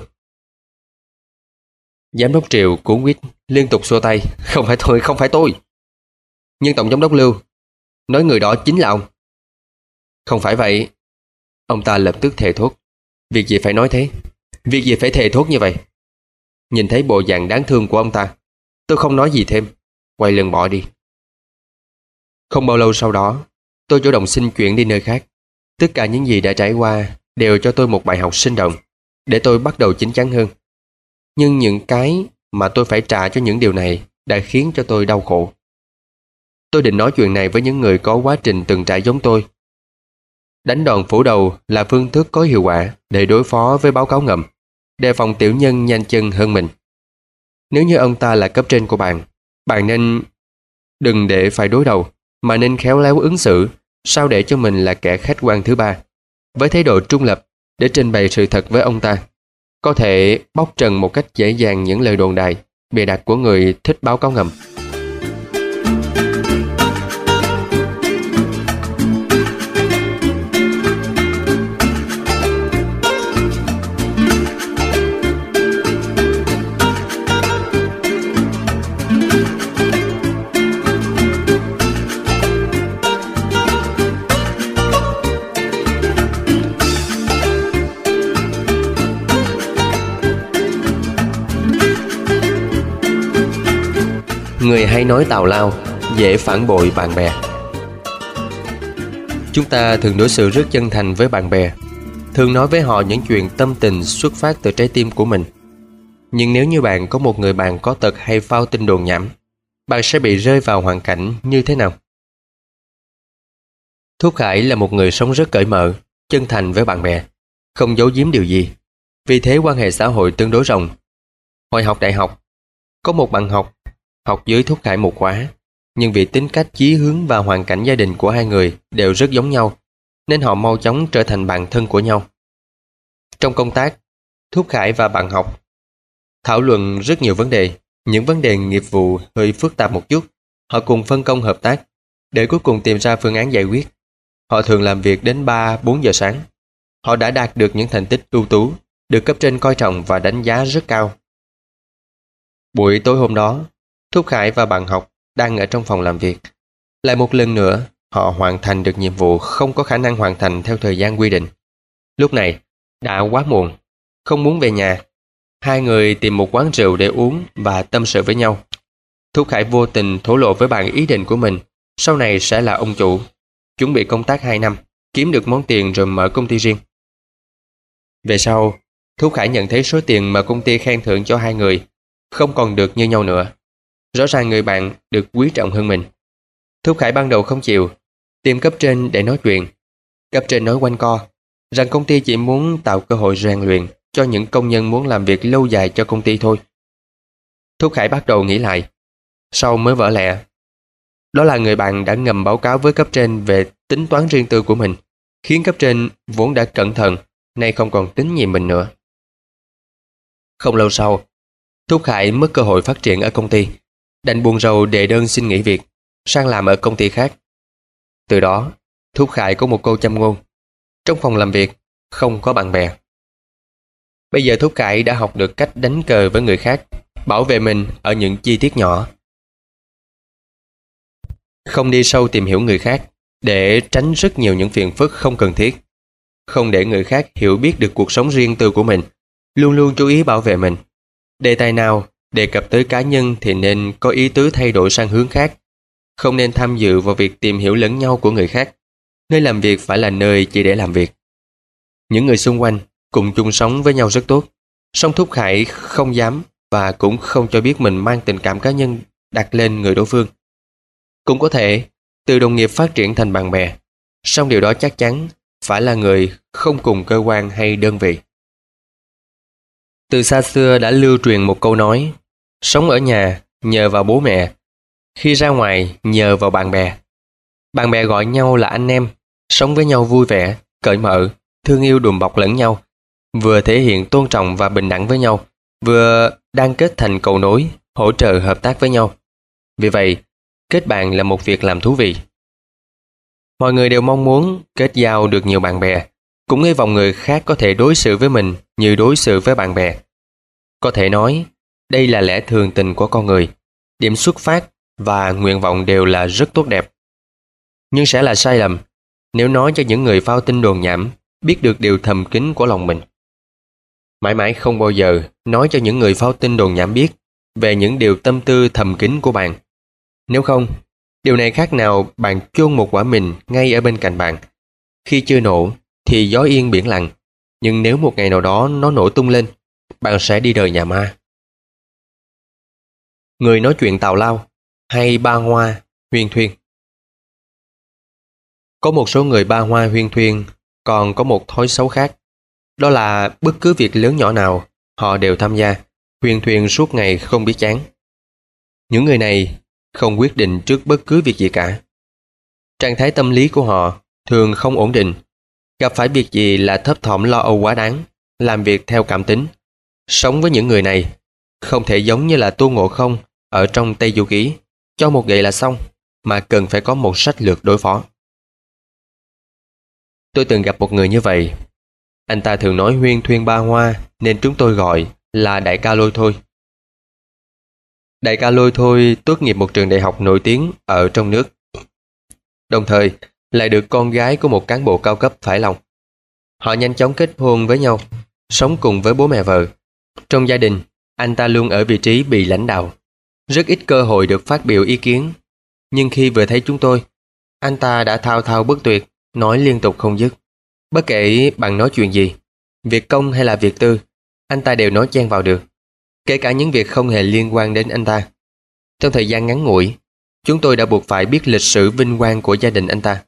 Giám đốc Triều cuống quýt liên tục xua tay: Không phải tôi, không phải tôi. Nhưng Tổng Giám đốc Lưu nói người đó chính là ông. Không phải vậy. Ông ta lập tức thề thốt: Việc gì phải nói thế? Việc gì phải thề thốt như vậy? Nhìn thấy bộ dạng đáng thương của ông ta, tôi không nói gì thêm, quay lưng bỏ đi. Không bao lâu sau đó, tôi chủ động xin chuyển đi nơi khác. Tất cả những gì đã trải qua đều cho tôi một bài học sinh động, để tôi bắt đầu chín chắn hơn. Nhưng những cái mà tôi phải trả cho những điều này đã khiến cho tôi đau khổ. Tôi định nói chuyện này với những người có quá trình từng trải giống tôi. Đánh đòn phủ đầu là phương thức có hiệu quả để đối phó với báo cáo ngầm, đề phòng tiểu nhân nhanh chân hơn mình. Nếu như ông ta là cấp trên của bạn, bạn nên đừng để phải đối đầu, mà nên khéo léo ứng xử, sao để cho mình là kẻ khách quan thứ ba, với thái độ trung lập, để trình bày sự thật với ông ta. Có thể bóc trần một cách dễ dàng những lời đồn đại, bịa đặt của người thích báo cáo ngầm. Người hay nói tào lao, dễ phản bội bạn bè. Chúng ta thường đối xử rất chân thành với bạn bè, thường nói với họ những chuyện tâm tình xuất phát từ trái tim của mình. Nhưng nếu như bạn có một người bạn có tật hay phao tin đồn nhảm, bạn sẽ bị rơi vào hoàn cảnh như thế nào? Thúc Khải là một người sống rất cởi mở, chân thành với bạn bè, không giấu giếm điều gì. Vì thế quan hệ xã hội tương đối rộng. Hồi học đại học, có một bạn học học dưới Thúc Khải một khóa, nhưng vì tính cách, chí hướng và hoàn cảnh gia đình của hai người đều rất giống nhau, nên họ mau chóng trở thành bạn thân của nhau. Trong công tác, Thúc Khải và bạn học thảo luận rất nhiều vấn đề, những vấn đề nghiệp vụ hơi phức tạp một chút. Họ cùng phân công hợp tác, để cuối cùng tìm ra phương án giải quyết. Họ thường làm việc đến ba bốn giờ sáng. Họ đã đạt được những thành tích ưu tú, được cấp trên coi trọng và đánh giá rất cao. Buổi tối hôm đó, Thúc Khải và bạn học đang ở trong phòng làm việc. Lại một lần nữa, họ hoàn thành được nhiệm vụ không có khả năng hoàn thành theo thời gian quy định. Lúc này, đã quá muộn, không muốn về nhà. Hai người tìm một quán rượu để uống và tâm sự với nhau. Thúc Khải vô tình thổ lộ với bạn ý định của mình sau này sẽ là ông chủ, chuẩn bị công tác hai năm, kiếm được món tiền rồi mở công ty riêng. Về sau, Thúc Khải nhận thấy số tiền mà công ty khen thưởng cho hai người không còn được như nhau nữa. Rõ ràng người bạn được quý trọng hơn mình. Thúc Khải ban đầu không chịu, tìm cấp trên để nói chuyện. Cấp trên nói quanh co rằng công ty chỉ muốn tạo cơ hội rèn luyện cho những công nhân muốn làm việc lâu dài cho công ty thôi. Thúc Khải bắt đầu nghĩ lại, sau mới vỡ lẽ. Đó là người bạn đã ngầm báo cáo với cấp trên về tính toán riêng tư của mình, khiến cấp trên vốn đã cẩn thận, nay không còn tín nhiệm mình nữa. Không lâu sau, Thúc Khải mất cơ hội phát triển ở công ty, đành buồn rầu đệ đơn xin nghỉ việc, sang làm ở công ty khác. Từ đó, Thúc Khải có một câu châm ngôn: trong phòng làm việc, không có bạn bè. Bây giờ Thúc Khải đã học được cách đánh cờ với người khác, bảo vệ mình ở những chi tiết nhỏ. Không đi sâu tìm hiểu người khác, để tránh rất nhiều những phiền phức không cần thiết. Không để người khác hiểu biết được cuộc sống riêng tư của mình, luôn luôn chú ý bảo vệ mình. Đề tài nào đề cập tới cá nhân thì nên có ý tứ thay đổi sang hướng khác. Không nên tham dự vào việc tìm hiểu lẫn nhau của người khác. Nơi làm việc phải là nơi chỉ để làm việc. Những người xung quanh cùng chung sống với nhau rất tốt, song Thúc Khải không dám và cũng không cho biết mình mang tình cảm cá nhân đặt lên người đối phương. Cũng có thể từ đồng nghiệp phát triển thành bạn bè, song điều đó chắc chắn phải là người không cùng cơ quan hay đơn vị. Từ xa xưa đã lưu truyền một câu nói: sống ở nhà nhờ vào bố mẹ, khi ra ngoài nhờ vào bạn bè. Bạn bè gọi nhau là anh em, sống với nhau vui vẻ, cởi mở, thương yêu đùm bọc lẫn nhau, vừa thể hiện tôn trọng và bình đẳng với nhau, vừa đang kết thành cầu nối, hỗ trợ hợp tác với nhau. Vì vậy, kết bạn là một việc làm thú vị. Mọi người đều mong muốn kết giao được nhiều bạn bè, cũng hy vọng người khác có thể đối xử với mình như đối xử với bạn bè. Có thể nói, đây là lẽ thường tình của con người. Điểm xuất phát và nguyện vọng đều là rất tốt đẹp. Nhưng sẽ là sai lầm nếu nói cho những người phao tin đồn nhảm biết được điều thầm kín của lòng mình. Mãi mãi không bao giờ nói cho những người phao tin đồn nhảm biết về những điều tâm tư thầm kín của bạn. Nếu không, điều này khác nào bạn chôn một quả mìn ngay ở bên cạnh bạn. Khi chưa nổ thì gió yên biển lặng, nhưng nếu một ngày nào đó nó nổ tung lên, bạn sẽ đi đời nhà ma. Người nói chuyện tào lao hay ba hoa, huyên thuyên. Có một số người ba hoa huyên thuyên còn có một thói xấu khác. Đó là bất cứ việc lớn nhỏ nào, họ đều tham gia, huyên thuyên suốt ngày không biết chán. Những người này không quyết định trước bất cứ việc gì cả. Trạng thái tâm lý của họ thường không ổn định. Gặp phải việc gì là thấp thỏm lo âu quá đáng, làm việc theo cảm tính. Sống với những người này không thể giống như là Tôn Ngộ Không ở trong Tây Du Ký, cho một gậy là xong, mà cần phải có một sách lược đối phó. Tôi từng gặp một người như vậy. Anh ta thường nói huyên thuyên ba hoa nên chúng tôi gọi là đại ca Lôi Thôi. Đại ca Lôi Thôi tốt nghiệp một trường đại học nổi tiếng ở trong nước, đồng thời lại được con gái của một cán bộ cao cấp phải lòng. Họ nhanh chóng kết hôn với nhau, sống cùng với bố mẹ vợ. Trong gia đình, anh ta luôn ở vị trí bị lãnh đạo, rất ít cơ hội được phát biểu ý kiến. Nhưng khi vừa thấy chúng tôi, anh ta đã thao thao bất tuyệt, nói liên tục không dứt. Bất kể bạn nói chuyện gì, việc công hay là việc tư, anh ta đều nói chen vào được, kể cả những việc không hề liên quan đến anh ta. Trong thời gian ngắn ngủi, chúng tôi đã buộc phải biết lịch sử vinh quang của gia đình anh ta.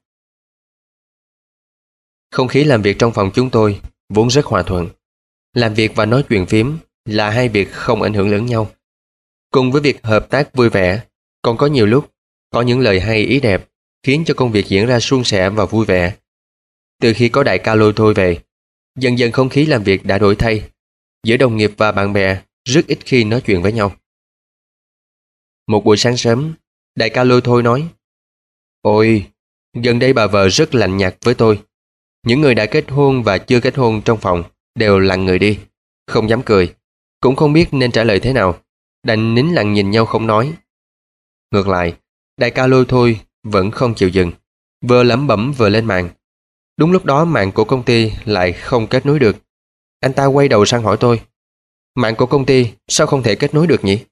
Không khí làm việc trong phòng chúng tôi vốn rất hòa thuận. Làm việc và nói chuyện phím là hai việc không ảnh hưởng lẫn nhau. Cùng với việc hợp tác vui vẻ, còn có nhiều lúc có những lời hay ý đẹp khiến cho công việc diễn ra suôn sẻ và vui vẻ. Từ khi có đại ca Lôi Thôi về, dần dần không khí làm việc đã đổi thay. Giữa đồng nghiệp và bạn bè rất ít khi nói chuyện với nhau. Một buổi sáng sớm, đại ca Lôi Thôi nói: Ôi, gần đây bà vợ rất lạnh nhạt với tôi. Những người đã kết hôn và chưa kết hôn trong phòng đều lặng người đi, không dám cười, cũng không biết nên trả lời thế nào, đành nín lặng nhìn nhau không nói. Ngược lại, đại ca Lôi Thôi vẫn không chịu dừng, vừa lẩm bẩm vừa lên mạng. Đúng lúc đó mạng của công ty lại không kết nối được. Anh ta quay đầu sang hỏi tôi: Mạng của công ty sao không thể kết nối được nhỉ?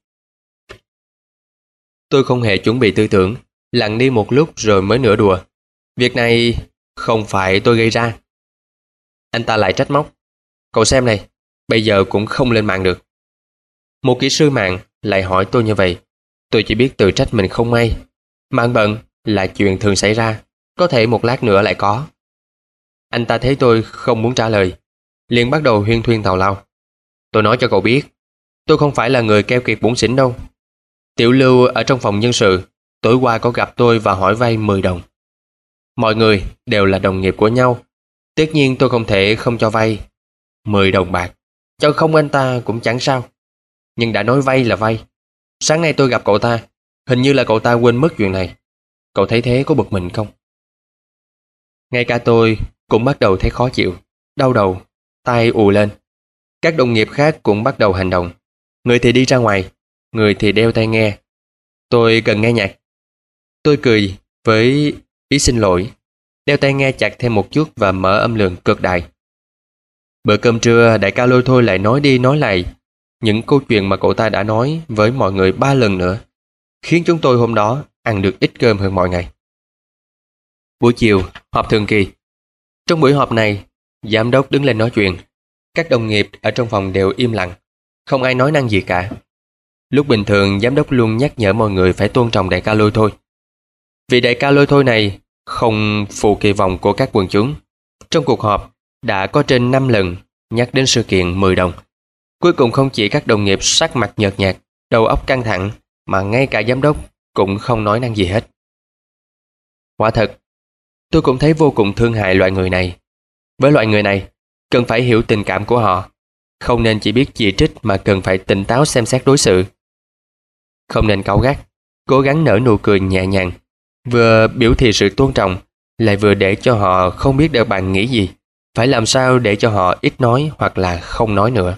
Tôi không hề chuẩn bị tư tưởng, lặng đi một lúc rồi mới nửa đùa: Việc này không phải tôi gây ra. Anh ta lại trách móc: Cậu xem này, bây giờ cũng không lên mạng được. Một kỹ sư mạng lại hỏi tôi như vậy. Tôi chỉ biết tự trách mình không may. Mạng bận là chuyện thường xảy ra, có thể một lát nữa lại có. Anh ta thấy tôi không muốn trả lời, liền bắt đầu huyên thuyên tào lao. Tôi nói cho cậu biết, tôi không phải là người keo kiệt bủn xỉn đâu. Tiểu Lưu ở trong phòng nhân sự tối qua có gặp tôi và hỏi vay mười đồng. Mọi người đều là đồng nghiệp của nhau, tất nhiên tôi không thể không cho vay. mười đồng bạc, cho không anh ta cũng chẳng sao. Nhưng đã nói vay là vay. Sáng nay tôi gặp cậu ta, hình như là cậu ta quên mất chuyện này. Cậu thấy thế có bực mình không? Ngay cả tôi cũng bắt đầu thấy khó chịu, đau đầu, tai ù lên. Các đồng nghiệp khác cũng bắt đầu hành động. Người thì đi ra ngoài, người thì đeo tai nghe. Tôi cần nghe nhạc. Tôi cười với ý xin lỗi, đeo tai nghe chặt thêm một chút và mở âm lượng cực đại. Bữa cơm trưa, đại ca Lôi Thôi lại nói đi nói lại những câu chuyện mà cậu ta đã nói với mọi người ba lần nữa, khiến chúng tôi hôm đó ăn được ít cơm hơn mọi ngày. Buổi chiều, họp thường kỳ. Trong buổi họp này, giám đốc đứng lên nói chuyện. Các đồng nghiệp ở trong phòng đều im lặng, không ai nói năng gì cả. Lúc bình thường, giám đốc luôn nhắc nhở mọi người phải tôn trọng đại ca Lôi Thôi. Vì đại ca Lôi Thôi này không phụ kỳ vọng của các quần chúng. Trong cuộc họp, đã có trên năm lần nhắc đến sự kiện mười đồng. Cuối cùng không chỉ các đồng nghiệp sắc mặt nhợt nhạt, đầu óc căng thẳng, mà ngay cả giám đốc cũng không nói năng gì hết. Quả thật, tôi cũng thấy vô cùng thương hại loại người này. Với loại người này, cần phải hiểu tình cảm của họ, không nên chỉ biết chỉ trích mà cần phải tỉnh táo xem xét đối xử. Không nên cáu gắt, cố gắng nở nụ cười nhẹ nhàng, vừa biểu thị sự tôn trọng, lại vừa để cho họ không biết được bạn nghĩ gì, phải làm sao để cho họ ít nói hoặc là không nói nữa.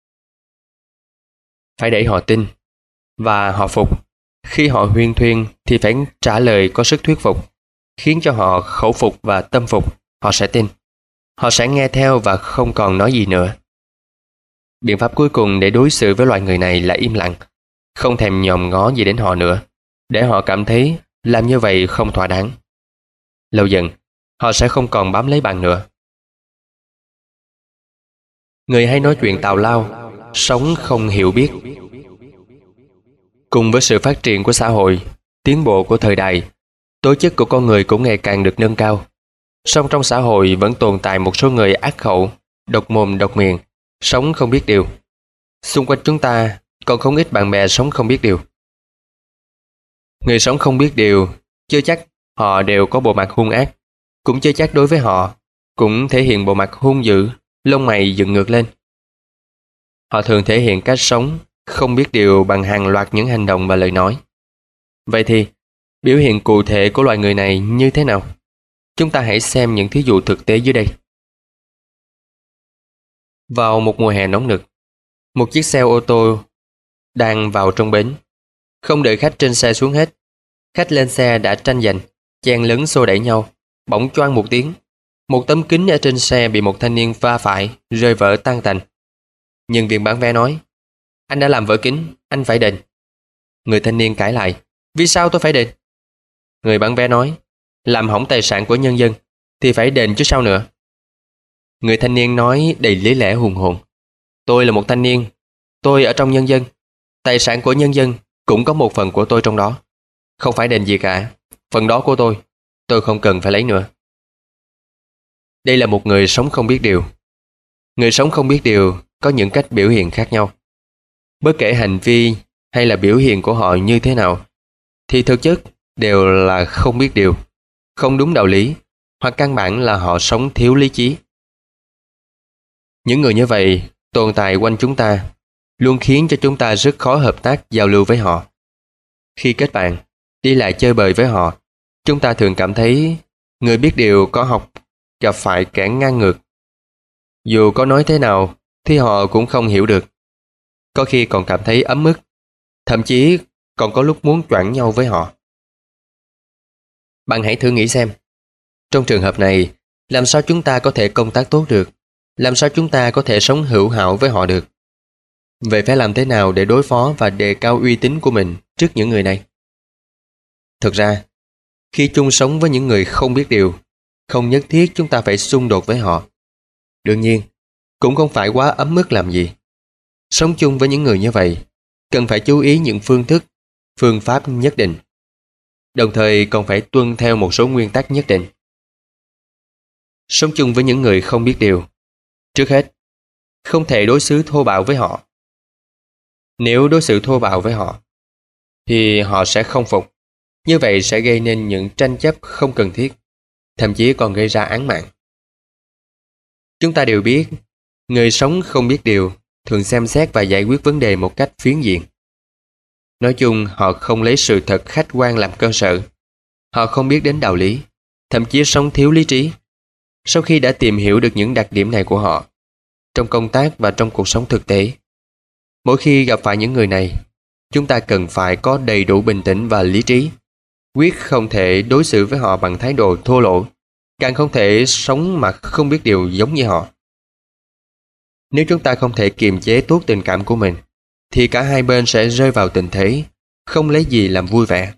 Phải để họ tin và họ phục. Khi họ huyên thuyên thì phải trả lời có sức thuyết phục, khiến cho họ khẩu phục và tâm phục, họ sẽ tin. Họ sẽ nghe theo và không còn nói gì nữa. Biện pháp cuối cùng để đối xử với loại người này là im lặng, không thèm nhòm ngó gì đến họ nữa, để họ cảm thấy làm như vậy không thỏa đáng. Lâu dần, họ sẽ không còn bám lấy bạn nữa. Người hay nói chuyện tào lao, sống không hiểu biết. Cùng với sự phát triển của xã hội, tiến bộ của thời đại, tố chất của con người cũng ngày càng được nâng cao. Song trong xã hội vẫn tồn tại một số người ác khẩu, độc mồm độc miệng, sống không biết điều. Xung quanh chúng ta còn không ít bạn bè sống không biết điều. Người sống không biết điều, chưa chắc họ đều có bộ mặt hung ác, cũng chưa chắc đối với họ cũng thể hiện bộ mặt hung dữ, lông mày dựng ngược lên. Họ thường thể hiện cách sống không biết điều bằng hàng loạt những hành động và lời nói. Vậy thì, biểu hiện cụ thể của loại người này như thế nào? Chúng ta hãy xem những thí dụ thực tế dưới đây. Vào một mùa hè nóng nực, một chiếc xe ô tô đang vào trong bến. Không đợi khách trên xe xuống hết, khách lên xe đã tranh giành, chen lấn xô đẩy nhau. Bỗng choang một tiếng, một tấm kính ở trên xe bị một thanh niên va phải, rơi vỡ tan tành. Nhân viên bán vé nói: "Anh đã làm vỡ kính, anh phải đền." Người thanh niên cãi lại: "Vì sao tôi phải đền?" Người bán vé nói: "Làm hỏng tài sản của nhân dân thì phải đền chứ sao nữa." Người thanh niên nói đầy lý lẽ hùng hồn: "Tôi là một thanh niên, tôi ở trong nhân dân, tài sản của nhân dân cũng có một phần của tôi trong đó. Không phải đền gì cả, phần đó của tôi, tôi không cần phải lấy nữa." Đây là một người sống không biết điều. Người sống không biết điều có những cách biểu hiện khác nhau. Bất kể hành vi hay là biểu hiện của họ như thế nào, thì thực chất đều là không biết điều, không đúng đạo lý, hoặc căn bản là họ sống thiếu lý trí. Những người như vậy tồn tại quanh chúng ta, luôn khiến cho chúng ta rất khó hợp tác giao lưu với họ. Khi kết bạn, đi lại chơi bời với họ, chúng ta thường cảm thấy người biết điều có học gặp phải kẻ ngang ngược. Dù có nói thế nào thì họ cũng không hiểu được. Có khi còn cảm thấy ấm ức, thậm chí còn có lúc muốn choảng nhau với họ. Bạn hãy thử nghĩ xem, trong trường hợp này, làm sao chúng ta có thể công tác tốt được? Làm sao chúng ta có thể sống hữu hảo với họ được? Vậy phải làm thế nào để đối phó và đề cao uy tín của mình trước những người này? Thực ra, khi chung sống với những người không biết điều, không nhất thiết chúng ta phải xung đột với họ. Đương nhiên, cũng không phải quá ấm ức làm gì. Sống chung với những người như vậy, cần phải chú ý những phương thức, phương pháp nhất định. Đồng thời còn phải tuân theo một số nguyên tắc nhất định. Sống chung với những người không biết điều, trước hết, không thể đối xử thô bạo với họ. Nếu đối xử thô bạo với họ, thì họ sẽ không phục. Như vậy sẽ gây nên những tranh chấp không cần thiết, thậm chí còn gây ra án mạng. Chúng ta đều biết, người sống không biết điều thường xem xét và giải quyết vấn đề một cách phiến diện. Nói chung, họ không lấy sự thật khách quan làm cơ sở. Họ không biết đến đạo lý, thậm chí sống thiếu lý trí. Sau khi đã tìm hiểu được những đặc điểm này của họ, trong công tác và trong cuộc sống thực tế, mỗi khi gặp phải những người này, chúng ta cần phải có đầy đủ bình tĩnh và lý trí. Quyết không thể đối xử với họ bằng thái độ thô lỗ, càng không thể sống mà không biết điều giống như họ. Nếu chúng ta không thể kiềm chế tốt tình cảm của mình, thì cả hai bên sẽ rơi vào tình thế không lấy gì làm vui vẻ.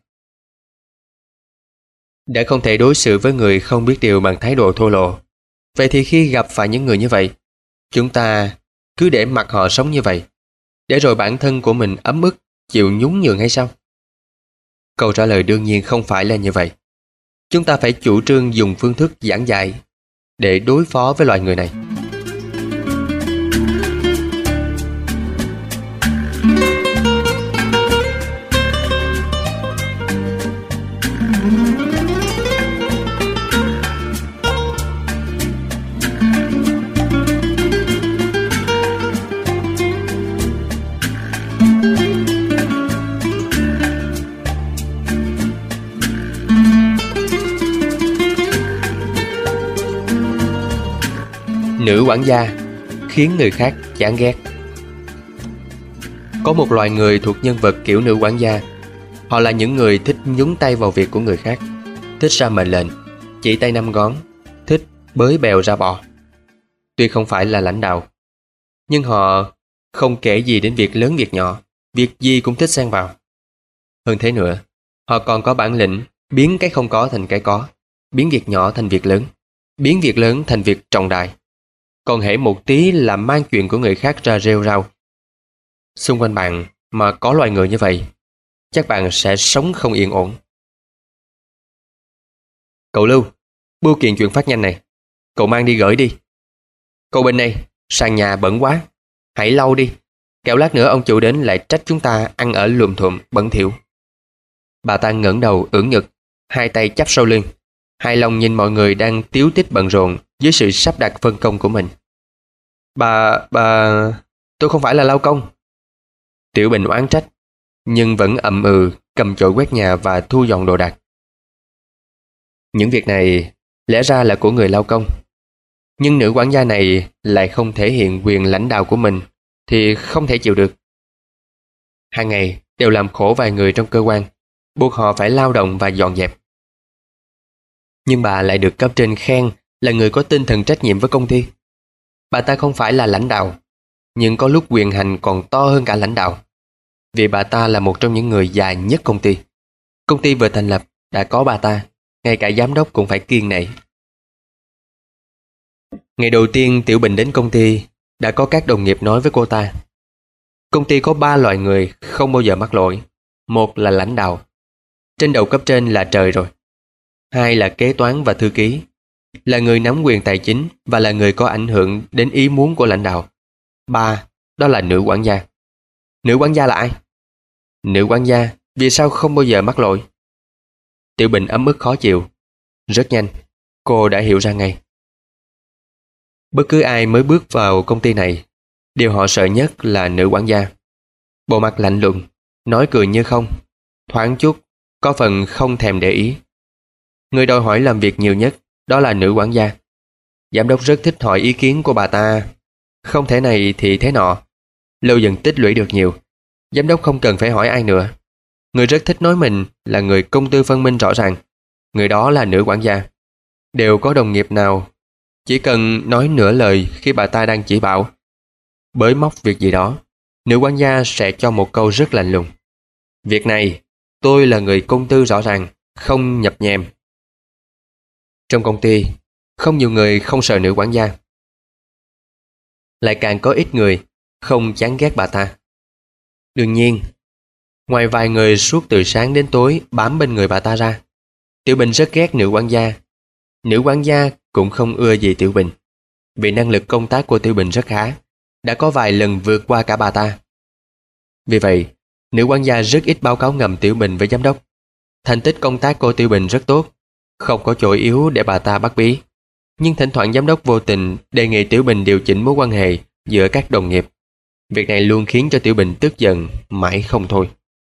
Để không thể đối xử với người không biết điều bằng thái độ thô lỗ, vậy thì khi gặp phải những người như vậy, chúng ta cứ để mặc họ sống như vậy, để rồi bản thân của mình ấm ức, chịu nhún nhường hay sao? Câu trả lời đương nhiên không phải là như vậy. Chúng ta phải chủ trương dùng phương thức giảng dạy, để đối phó với loại người này. Nữ quản gia khiến người khác chán ghét. Có một loài người thuộc nhân vật kiểu nữ quản gia. Họ là những người thích nhúng tay vào việc của người khác, thích ra mệnh lệnh, chỉ tay năm ngón, thích bới bèo ra bò. Tuy không phải là lãnh đạo, nhưng họ không kể gì đến việc lớn việc nhỏ, việc gì cũng thích xen vào. Hơn thế nữa, họ còn có bản lĩnh biến cái không có thành cái có, biến việc nhỏ thành việc lớn, biến việc lớn thành việc trọng đại. Còn hễ một tí là mang chuyện của người khác ra rêu rao. Xung quanh bạn mà có loài người như vậy, chắc bạn sẽ sống không yên ổn. Cậu Lưu, bưu kiện chuyển phát nhanh này, cậu mang đi gửi đi. Cậu bên này, sàn nhà bẩn quá, hãy lau đi, kẻo lát nữa ông chủ đến lại trách chúng ta ăn ở lùm thuộm bẩn thỉu. Bà ta ngẩng đầu ưỡn ngực, hai tay chắp sau lưng, hài lòng nhìn mọi người đang tíu tít bận rộn dưới sự sắp đặt phân công của mình. Bà, bà, tôi không phải là lao công. Tiểu Bình oán trách, nhưng vẫn ậm ừ cầm chổi quét nhà và thu dọn đồ đạc. Những việc này lẽ ra là của người lao công, nhưng nữ quản gia này lại không thể hiện quyền lãnh đạo của mình thì không thể chịu được. Hàng ngày đều làm khổ vài người trong cơ quan, buộc họ phải lao động và dọn dẹp. Nhưng bà lại được cấp trên khen là người có tinh thần trách nhiệm với công ty. Bà ta không phải là lãnh đạo, nhưng có lúc quyền hành còn to hơn cả lãnh đạo, vì bà ta là một trong những người già nhất công ty. Công ty vừa thành lập đã có bà ta, ngay cả giám đốc cũng phải kiêng nể. Ngày đầu tiên Tiểu Bình đến công ty, đã có các đồng nghiệp nói với cô ta: công ty có ba loại người không bao giờ mắc lỗi. Một là lãnh đạo, trên đầu cấp trên là trời rồi. Hai là kế toán và thư ký, là người nắm quyền tài chính và là người có ảnh hưởng đến ý muốn của lãnh đạo. Ba, đó là nữ quản gia. Nữ quản gia là ai? Nữ quản gia vì sao không bao giờ mắc lỗi? Tiểu Bình ấm ức khó chịu. Rất nhanh, cô đã hiểu ra ngay. Bất cứ ai mới bước vào công ty này, điều họ sợ nhất là nữ quản gia. Bộ mặt lạnh lùng, nói cười như không, thoáng chút, có phần không thèm để ý. Người đòi hỏi làm việc nhiều nhất, đó là nữ quản gia. Giám đốc rất thích hỏi ý kiến của bà ta, không thể này thì thế nọ. Lâu dần tích lũy được nhiều, giám đốc không cần phải hỏi ai nữa. Người rất thích nói mình là người công tư phân minh rõ ràng, người đó là nữ quản gia. Đều có đồng nghiệp nào chỉ cần nói nửa lời khi bà ta đang chỉ bảo, bới móc việc gì đó, nữ quản gia sẽ cho một câu rất lạnh lùng: việc này, tôi là người công tư rõ ràng, không nhập nhèm. Trong công ty, không nhiều người không sợ nữ quản gia. Lại càng có ít người không chán ghét bà ta. Đương nhiên, ngoài vài người suốt từ sáng đến tối bám bên người bà ta ra, Tiểu Bình rất ghét nữ quản gia. Nữ quản gia cũng không ưa gì Tiểu Bình, vì năng lực công tác của Tiểu Bình rất khá, đã có vài lần vượt qua cả bà ta. Vì vậy, nữ quản gia rất ít báo cáo ngầm Tiểu Bình với giám đốc. Thành tích công tác của Tiểu Bình rất tốt, không có chỗ yếu để bà ta bắt bí. Nhưng thỉnh thoảng giám đốc vô tình đề nghị Tiểu Bình điều chỉnh mối quan hệ giữa các đồng nghiệp. Việc này luôn khiến cho Tiểu Bình tức giận mãi không thôi.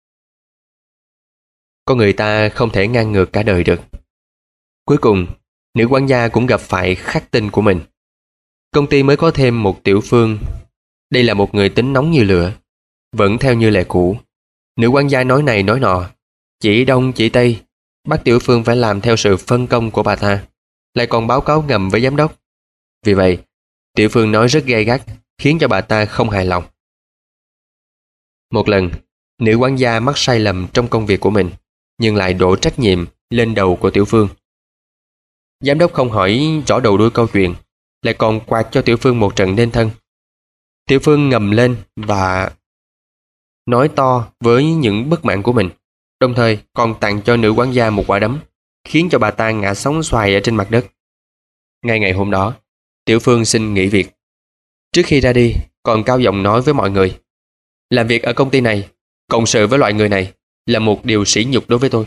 Con người ta không thể ngang ngược cả đời được. Cuối cùng, nữ quản gia cũng gặp phải khắc tinh của mình. Công ty mới có thêm một Tiểu Phương. Đây là một người tính nóng như lửa. Vẫn theo như lệ cũ, nữ quản gia nói này nói nọ, chỉ đông chỉ tây, bắt Tiểu Phương phải làm theo sự phân công của bà ta, lại còn báo cáo ngầm với giám đốc. Vì vậy, Tiểu Phương nói rất gay gắt, khiến cho bà ta không hài lòng. Một lần, nữ quản gia mắc sai lầm trong công việc của mình, nhưng lại đổ trách nhiệm lên đầu của Tiểu Phương. Giám đốc không hỏi rõ đầu đuôi câu chuyện, lại còn quạt cho Tiểu Phương một trận nên thân. Tiểu Phương ngầm lên và nói to với những bất mãn của mình, đồng thời còn tặng cho nữ quản gia một quả đấm, khiến cho bà ta ngã sóng xoài ở trên mặt đất. Ngay ngày hôm đó, Tiểu Phương xin nghỉ việc. Trước khi ra đi, còn cao giọng nói với mọi người: làm việc ở công ty này, cộng sự với loại người này là một điều sỉ nhục đối với tôi.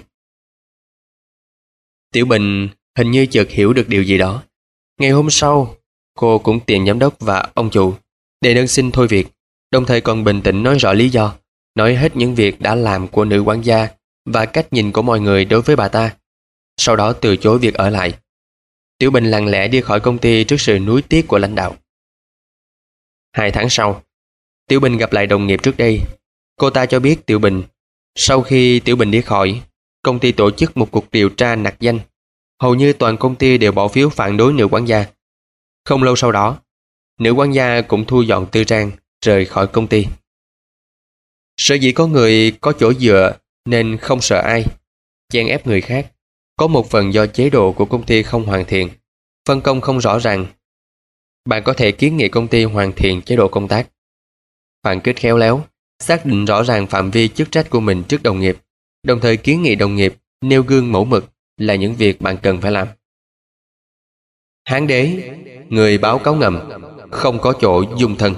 Tiểu Bình hình như chợt hiểu được điều gì đó. Ngày hôm sau, cô cũng tìm giám đốc và ông chủ để đơn xin thôi việc, đồng thời còn bình tĩnh nói rõ lý do, nói hết những việc đã làm của nữ quản gia và cách nhìn của mọi người đối với bà ta. Sau đó từ chối việc ở lại. Tiểu Bình lặng lẽ đi khỏi công ty trước sự nuối tiếc của lãnh đạo. Hai tháng sau, Tiểu Bình gặp lại đồng nghiệp trước đây. Cô ta cho biết Tiểu Bình, sau khi Tiểu Bình đi khỏi, công ty tổ chức một cuộc điều tra nặc danh. Hầu như toàn công ty đều bỏ phiếu phản đối nữ quản gia. Không lâu sau đó, nữ quản gia cũng thu dọn tư trang, rời khỏi công ty. Sở dĩ có người có chỗ dựa nên không sợ ai, chen ép người khác. Có một phần do chế độ của công ty không hoàn thiện, phân công không rõ ràng. Bạn có thể kiến nghị công ty hoàn thiện chế độ công tác. Phản kích khéo léo, xác định rõ ràng phạm vi chức trách của mình trước đồng nghiệp, đồng thời kiến nghị đồng nghiệp nêu gương mẫu mực là những việc bạn cần phải làm. Hán đế, người báo cáo ngầm, không có chỗ dung thân.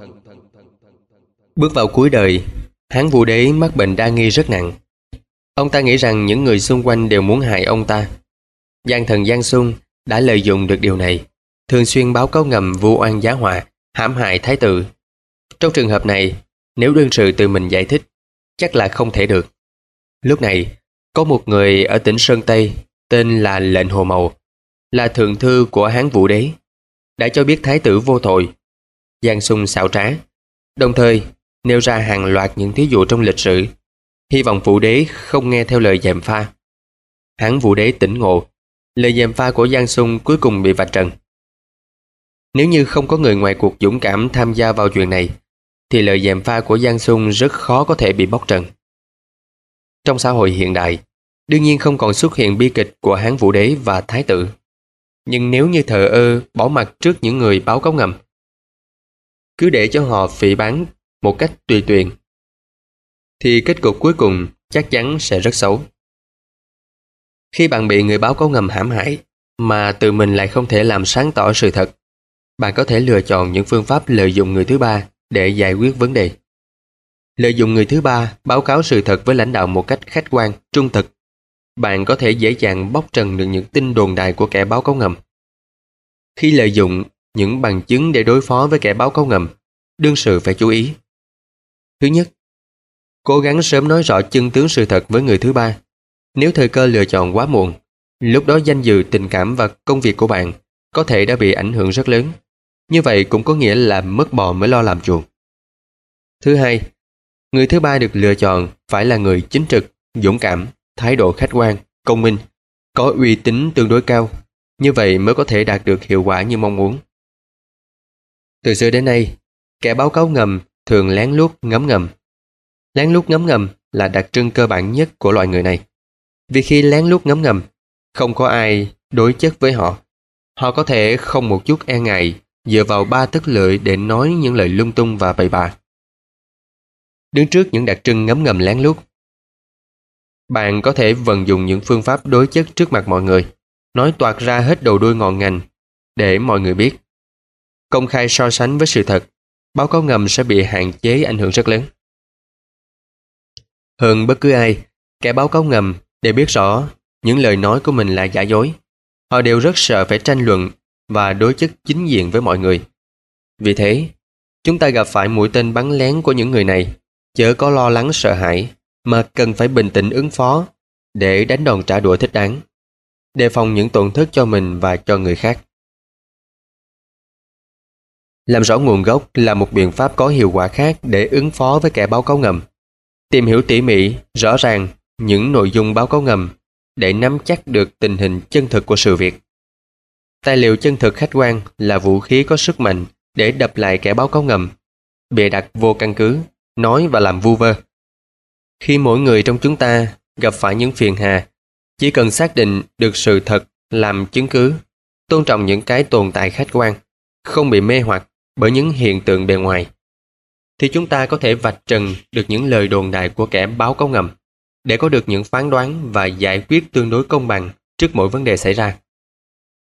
Bước vào cuối đời, Hán Vũ Đế mắc bệnh đa nghi rất nặng. Ông ta nghĩ rằng những người xung quanh đều muốn hại ông ta. Gian thần Giang Sung đã lợi dụng được điều này, thường xuyên báo cáo ngầm vu oan giá họa, hãm hại thái tử. Trong trường hợp này, nếu đương sự tự mình giải thích, chắc là không thể được. Lúc này, có một người ở tỉnh Sơn Tây tên là Lệnh Hồ Mầu, là thượng thư của Hán Vũ Đế, đã cho biết thái tử vô tội. Giang Sung xảo trá, đồng thời nêu ra hàng loạt những thí dụ trong lịch sử, hy vọng Vũ Đế không nghe theo lời gièm pha. Hán Vũ Đế tỉnh ngộ, lời gièm pha của Giang Sung cuối cùng bị vạch trần. Nếu như không có người ngoài cuộc dũng cảm tham gia vào chuyện này, thì lời gièm pha của Giang Sung rất khó có thể bị bóc trần. Trong xã hội hiện đại, đương nhiên không còn xuất hiện bi kịch của Hán Vũ Đế và thái tử. Nhưng nếu như thờ ơ bỏ mặc trước những người báo cáo ngầm, cứ để cho họ phỉ báng một cách tùy tiện, thì kết cục cuối cùng chắc chắn sẽ rất xấu. Khi bạn bị người báo cáo ngầm hãm hại mà tự mình lại không thể làm sáng tỏ sự thật, bạn có thể lựa chọn những phương pháp lợi dụng người thứ ba để giải quyết vấn đề. Lợi dụng người thứ ba báo cáo sự thật với lãnh đạo một cách khách quan, trung thực, bạn có thể dễ dàng bóc trần được những tin đồn đại của kẻ báo cáo ngầm. Khi lợi dụng những bằng chứng để đối phó với kẻ báo cáo ngầm, đương sự phải chú ý. Thứ nhất, cố gắng sớm nói rõ chân tướng sự thật với người thứ ba. Nếu thời cơ lựa chọn quá muộn, lúc đó danh dự, tình cảm và công việc của bạn có thể đã bị ảnh hưởng rất lớn. Như vậy cũng có nghĩa là mất bò mới lo làm chuồng. Thứ hai, người thứ ba được lựa chọn phải là người chính trực, dũng cảm, thái độ khách quan, công minh, có uy tín tương đối cao. Như vậy mới có thể đạt được hiệu quả như mong muốn. Từ xưa đến nay, kẻ báo cáo ngầm thường lén lút ngấm ngầm. Lén lút ngấm ngầm là đặc trưng cơ bản nhất của loại người này. Vì khi lén lút ngấm ngầm, không có ai đối chất với họ. Họ có thể không một chút e ngại dựa vào ba tấc lưỡi để nói những lời lung tung và bậy bạ. Đứng trước những đặc trưng ngấm ngầm lén lút, bạn có thể vận dụng những phương pháp đối chất trước mặt mọi người, nói toạc ra hết đầu đuôi ngọn ngành để mọi người biết. Công khai so sánh với sự thật, báo cáo ngầm sẽ bị hạn chế ảnh hưởng rất lớn. Hơn bất cứ ai, kẻ báo cáo ngầm đều biết rõ những lời nói của mình là giả dối. Họ đều rất sợ phải tranh luận và đối chất chính diện với mọi người. Vì thế, chúng ta gặp phải mũi tên bắn lén của những người này, chớ có lo lắng sợ hãi, mà cần phải bình tĩnh ứng phó để đánh đòn trả đũa thích đáng, đề phòng những tổn thất cho mình và cho người khác. Làm rõ nguồn gốc là một biện pháp có hiệu quả khác để ứng phó với kẻ báo cáo ngầm. Tìm hiểu tỉ mỉ, rõ ràng những nội dung báo cáo ngầm để nắm chắc được tình hình chân thực của sự việc. Tài liệu chân thực khách quan là vũ khí có sức mạnh để đập lại kẻ báo cáo ngầm, bịa đặt vô căn cứ, nói và làm vu vơ. Khi mỗi người trong chúng ta gặp phải những phiền hà, chỉ cần xác định được sự thật làm chứng cứ, tôn trọng những cái tồn tại khách quan, không bị mê hoặc bởi những hiện tượng bề ngoài, thì chúng ta có thể vạch trần được những lời đồn đại của kẻ báo cáo ngầm để có được những phán đoán và giải quyết tương đối công bằng trước mỗi vấn đề xảy ra.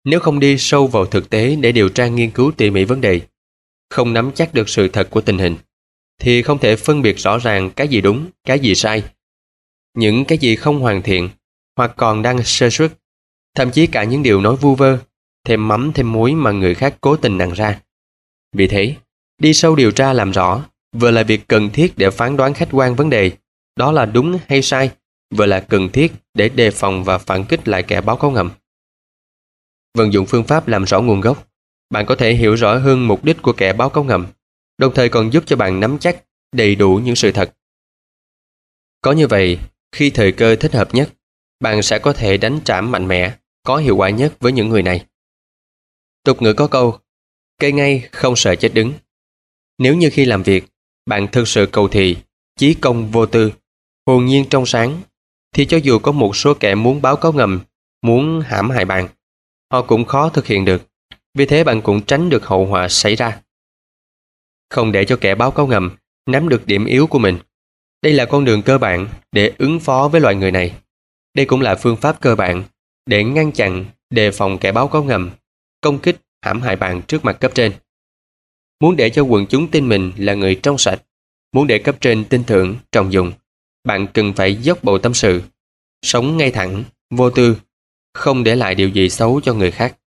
Nếu không đi sâu vào thực tế để điều tra nghiên cứu tỉ mỉ vấn đề, không nắm chắc được sự thật của tình hình, thì không thể phân biệt rõ ràng cái gì đúng, cái gì sai, những cái gì không hoàn thiện hoặc còn đang sơ suất, thậm chí cả những điều nói vu vơ, thêm mắm thêm muối mà người khác cố tình nặn ra. Vì thế, đi sâu điều tra làm rõ vừa là việc cần thiết để phán đoán khách quan vấn đề, đó là đúng hay sai, vừa là cần thiết để đề phòng và phản kích lại kẻ báo cáo ngầm. Vận dụng phương pháp làm rõ nguồn gốc, bạn có thể hiểu rõ hơn mục đích của kẻ báo cáo ngầm, đồng thời còn giúp cho bạn nắm chắc đầy đủ những sự thật. Có như vậy, khi thời cơ thích hợp nhất, bạn sẽ có thể đánh trảm mạnh mẽ, có hiệu quả nhất với những người này. Tục ngữ có câu, cây ngay không sợ chết đứng. Nếu như khi làm việc, bạn thực sự cầu thị, chí công vô tư, hồn nhiên trong sáng, thì cho dù có một số kẻ muốn báo cáo ngầm, muốn hãm hại bạn, họ cũng khó thực hiện được. Vì thế bạn cũng tránh được hậu họa xảy ra. Không để cho kẻ báo cáo ngầm nắm được điểm yếu của mình. Đây là con đường cơ bản để ứng phó với loại người này. Đây cũng là phương pháp cơ bản để ngăn chặn, đề phòng kẻ báo cáo ngầm, công kích, hãm hại bạn trước mặt cấp trên. Muốn để cho quần chúng tin mình là người trong sạch, muốn để cấp trên tin tưởng, trọng dụng, bạn cần phải dốc bộ tâm sự, sống ngay thẳng, vô tư, không để lại điều gì xấu cho người khác.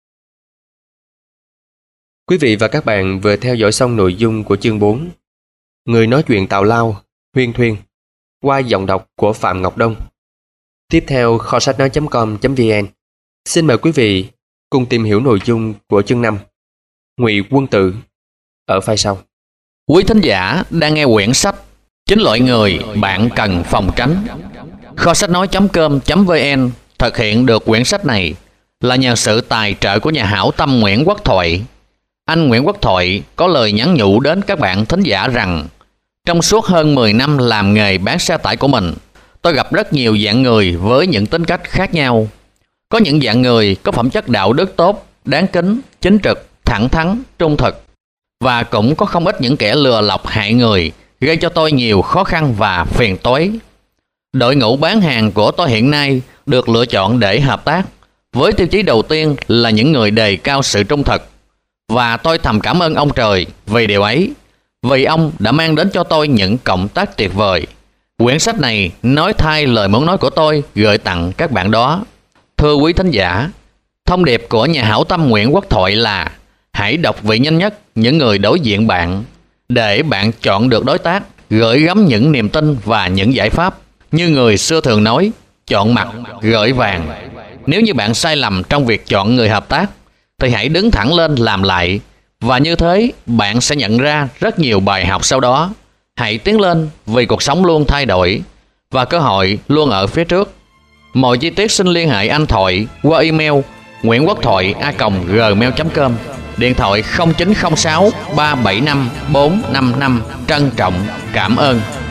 Quý vị và các bạn vừa theo dõi xong nội dung của chương bốn, Người nói chuyện tào lao, huyên thuyên, qua giọng đọc của Phạm Ngọc Đông. Tiếp theo kho sách nói chấm com chấm vn, xin mời quý vị cùng tìm hiểu nội dung của chương năm, Ngụy Quân Tử, ở file sau. Quý thính giả đang nghe quyển sách Chính loại người bạn cần phòng tránh. Kho sách nói chấm com chấm vn thực hiện được quyển sách này là nhờ sự tài trợ của nhà hảo tâm Nguyễn Quốc Thoại. Anh Nguyễn Quốc Thoại có lời nhắn nhủ đến các bạn thính giả rằng trong suốt hơn mười năm làm nghề bán xe tải của mình, tôi gặp rất nhiều dạng người với những tính cách khác nhau. Có những dạng người có phẩm chất đạo đức tốt, đáng kính, chính trực, thẳng thắn, trung thực. Và cũng có không ít những kẻ lừa lọc hại người, gây cho tôi nhiều khó khăn và phiền toái. Đội ngũ bán hàng của tôi hiện nay được lựa chọn để hợp tác, với tiêu chí đầu tiên là những người đề cao sự trung thực. Và tôi thầm cảm ơn ông trời vì điều ấy, vì ông đã mang đến cho tôi những cộng tác tuyệt vời. Quyển sách này nói thay lời muốn nói của tôi gửi tặng các bạn đó. Thưa quý thính giả, thông điệp của nhà hảo tâm Nguyễn Quốc Thoại là hãy đọc vị nhanh nhất những người đối diện bạn, để bạn chọn được đối tác, gửi gắm những niềm tin và những giải pháp. Như người xưa thường nói, chọn mặt gửi vàng. Nếu như bạn sai lầm trong việc chọn người hợp tác, thì hãy đứng thẳng lên làm lại. Và như thế, bạn sẽ nhận ra rất nhiều bài học sau đó. Hãy tiến lên vì cuộc sống luôn thay đổi và cơ hội luôn ở phía trước. Mọi chi tiết xin liên hệ anh Thoại qua email nguyễn.quốc-thoại a còng gmail chấm com, điện thoại không chín không sáu ba bảy năm bốn năm năm. Trân trọng cảm ơn.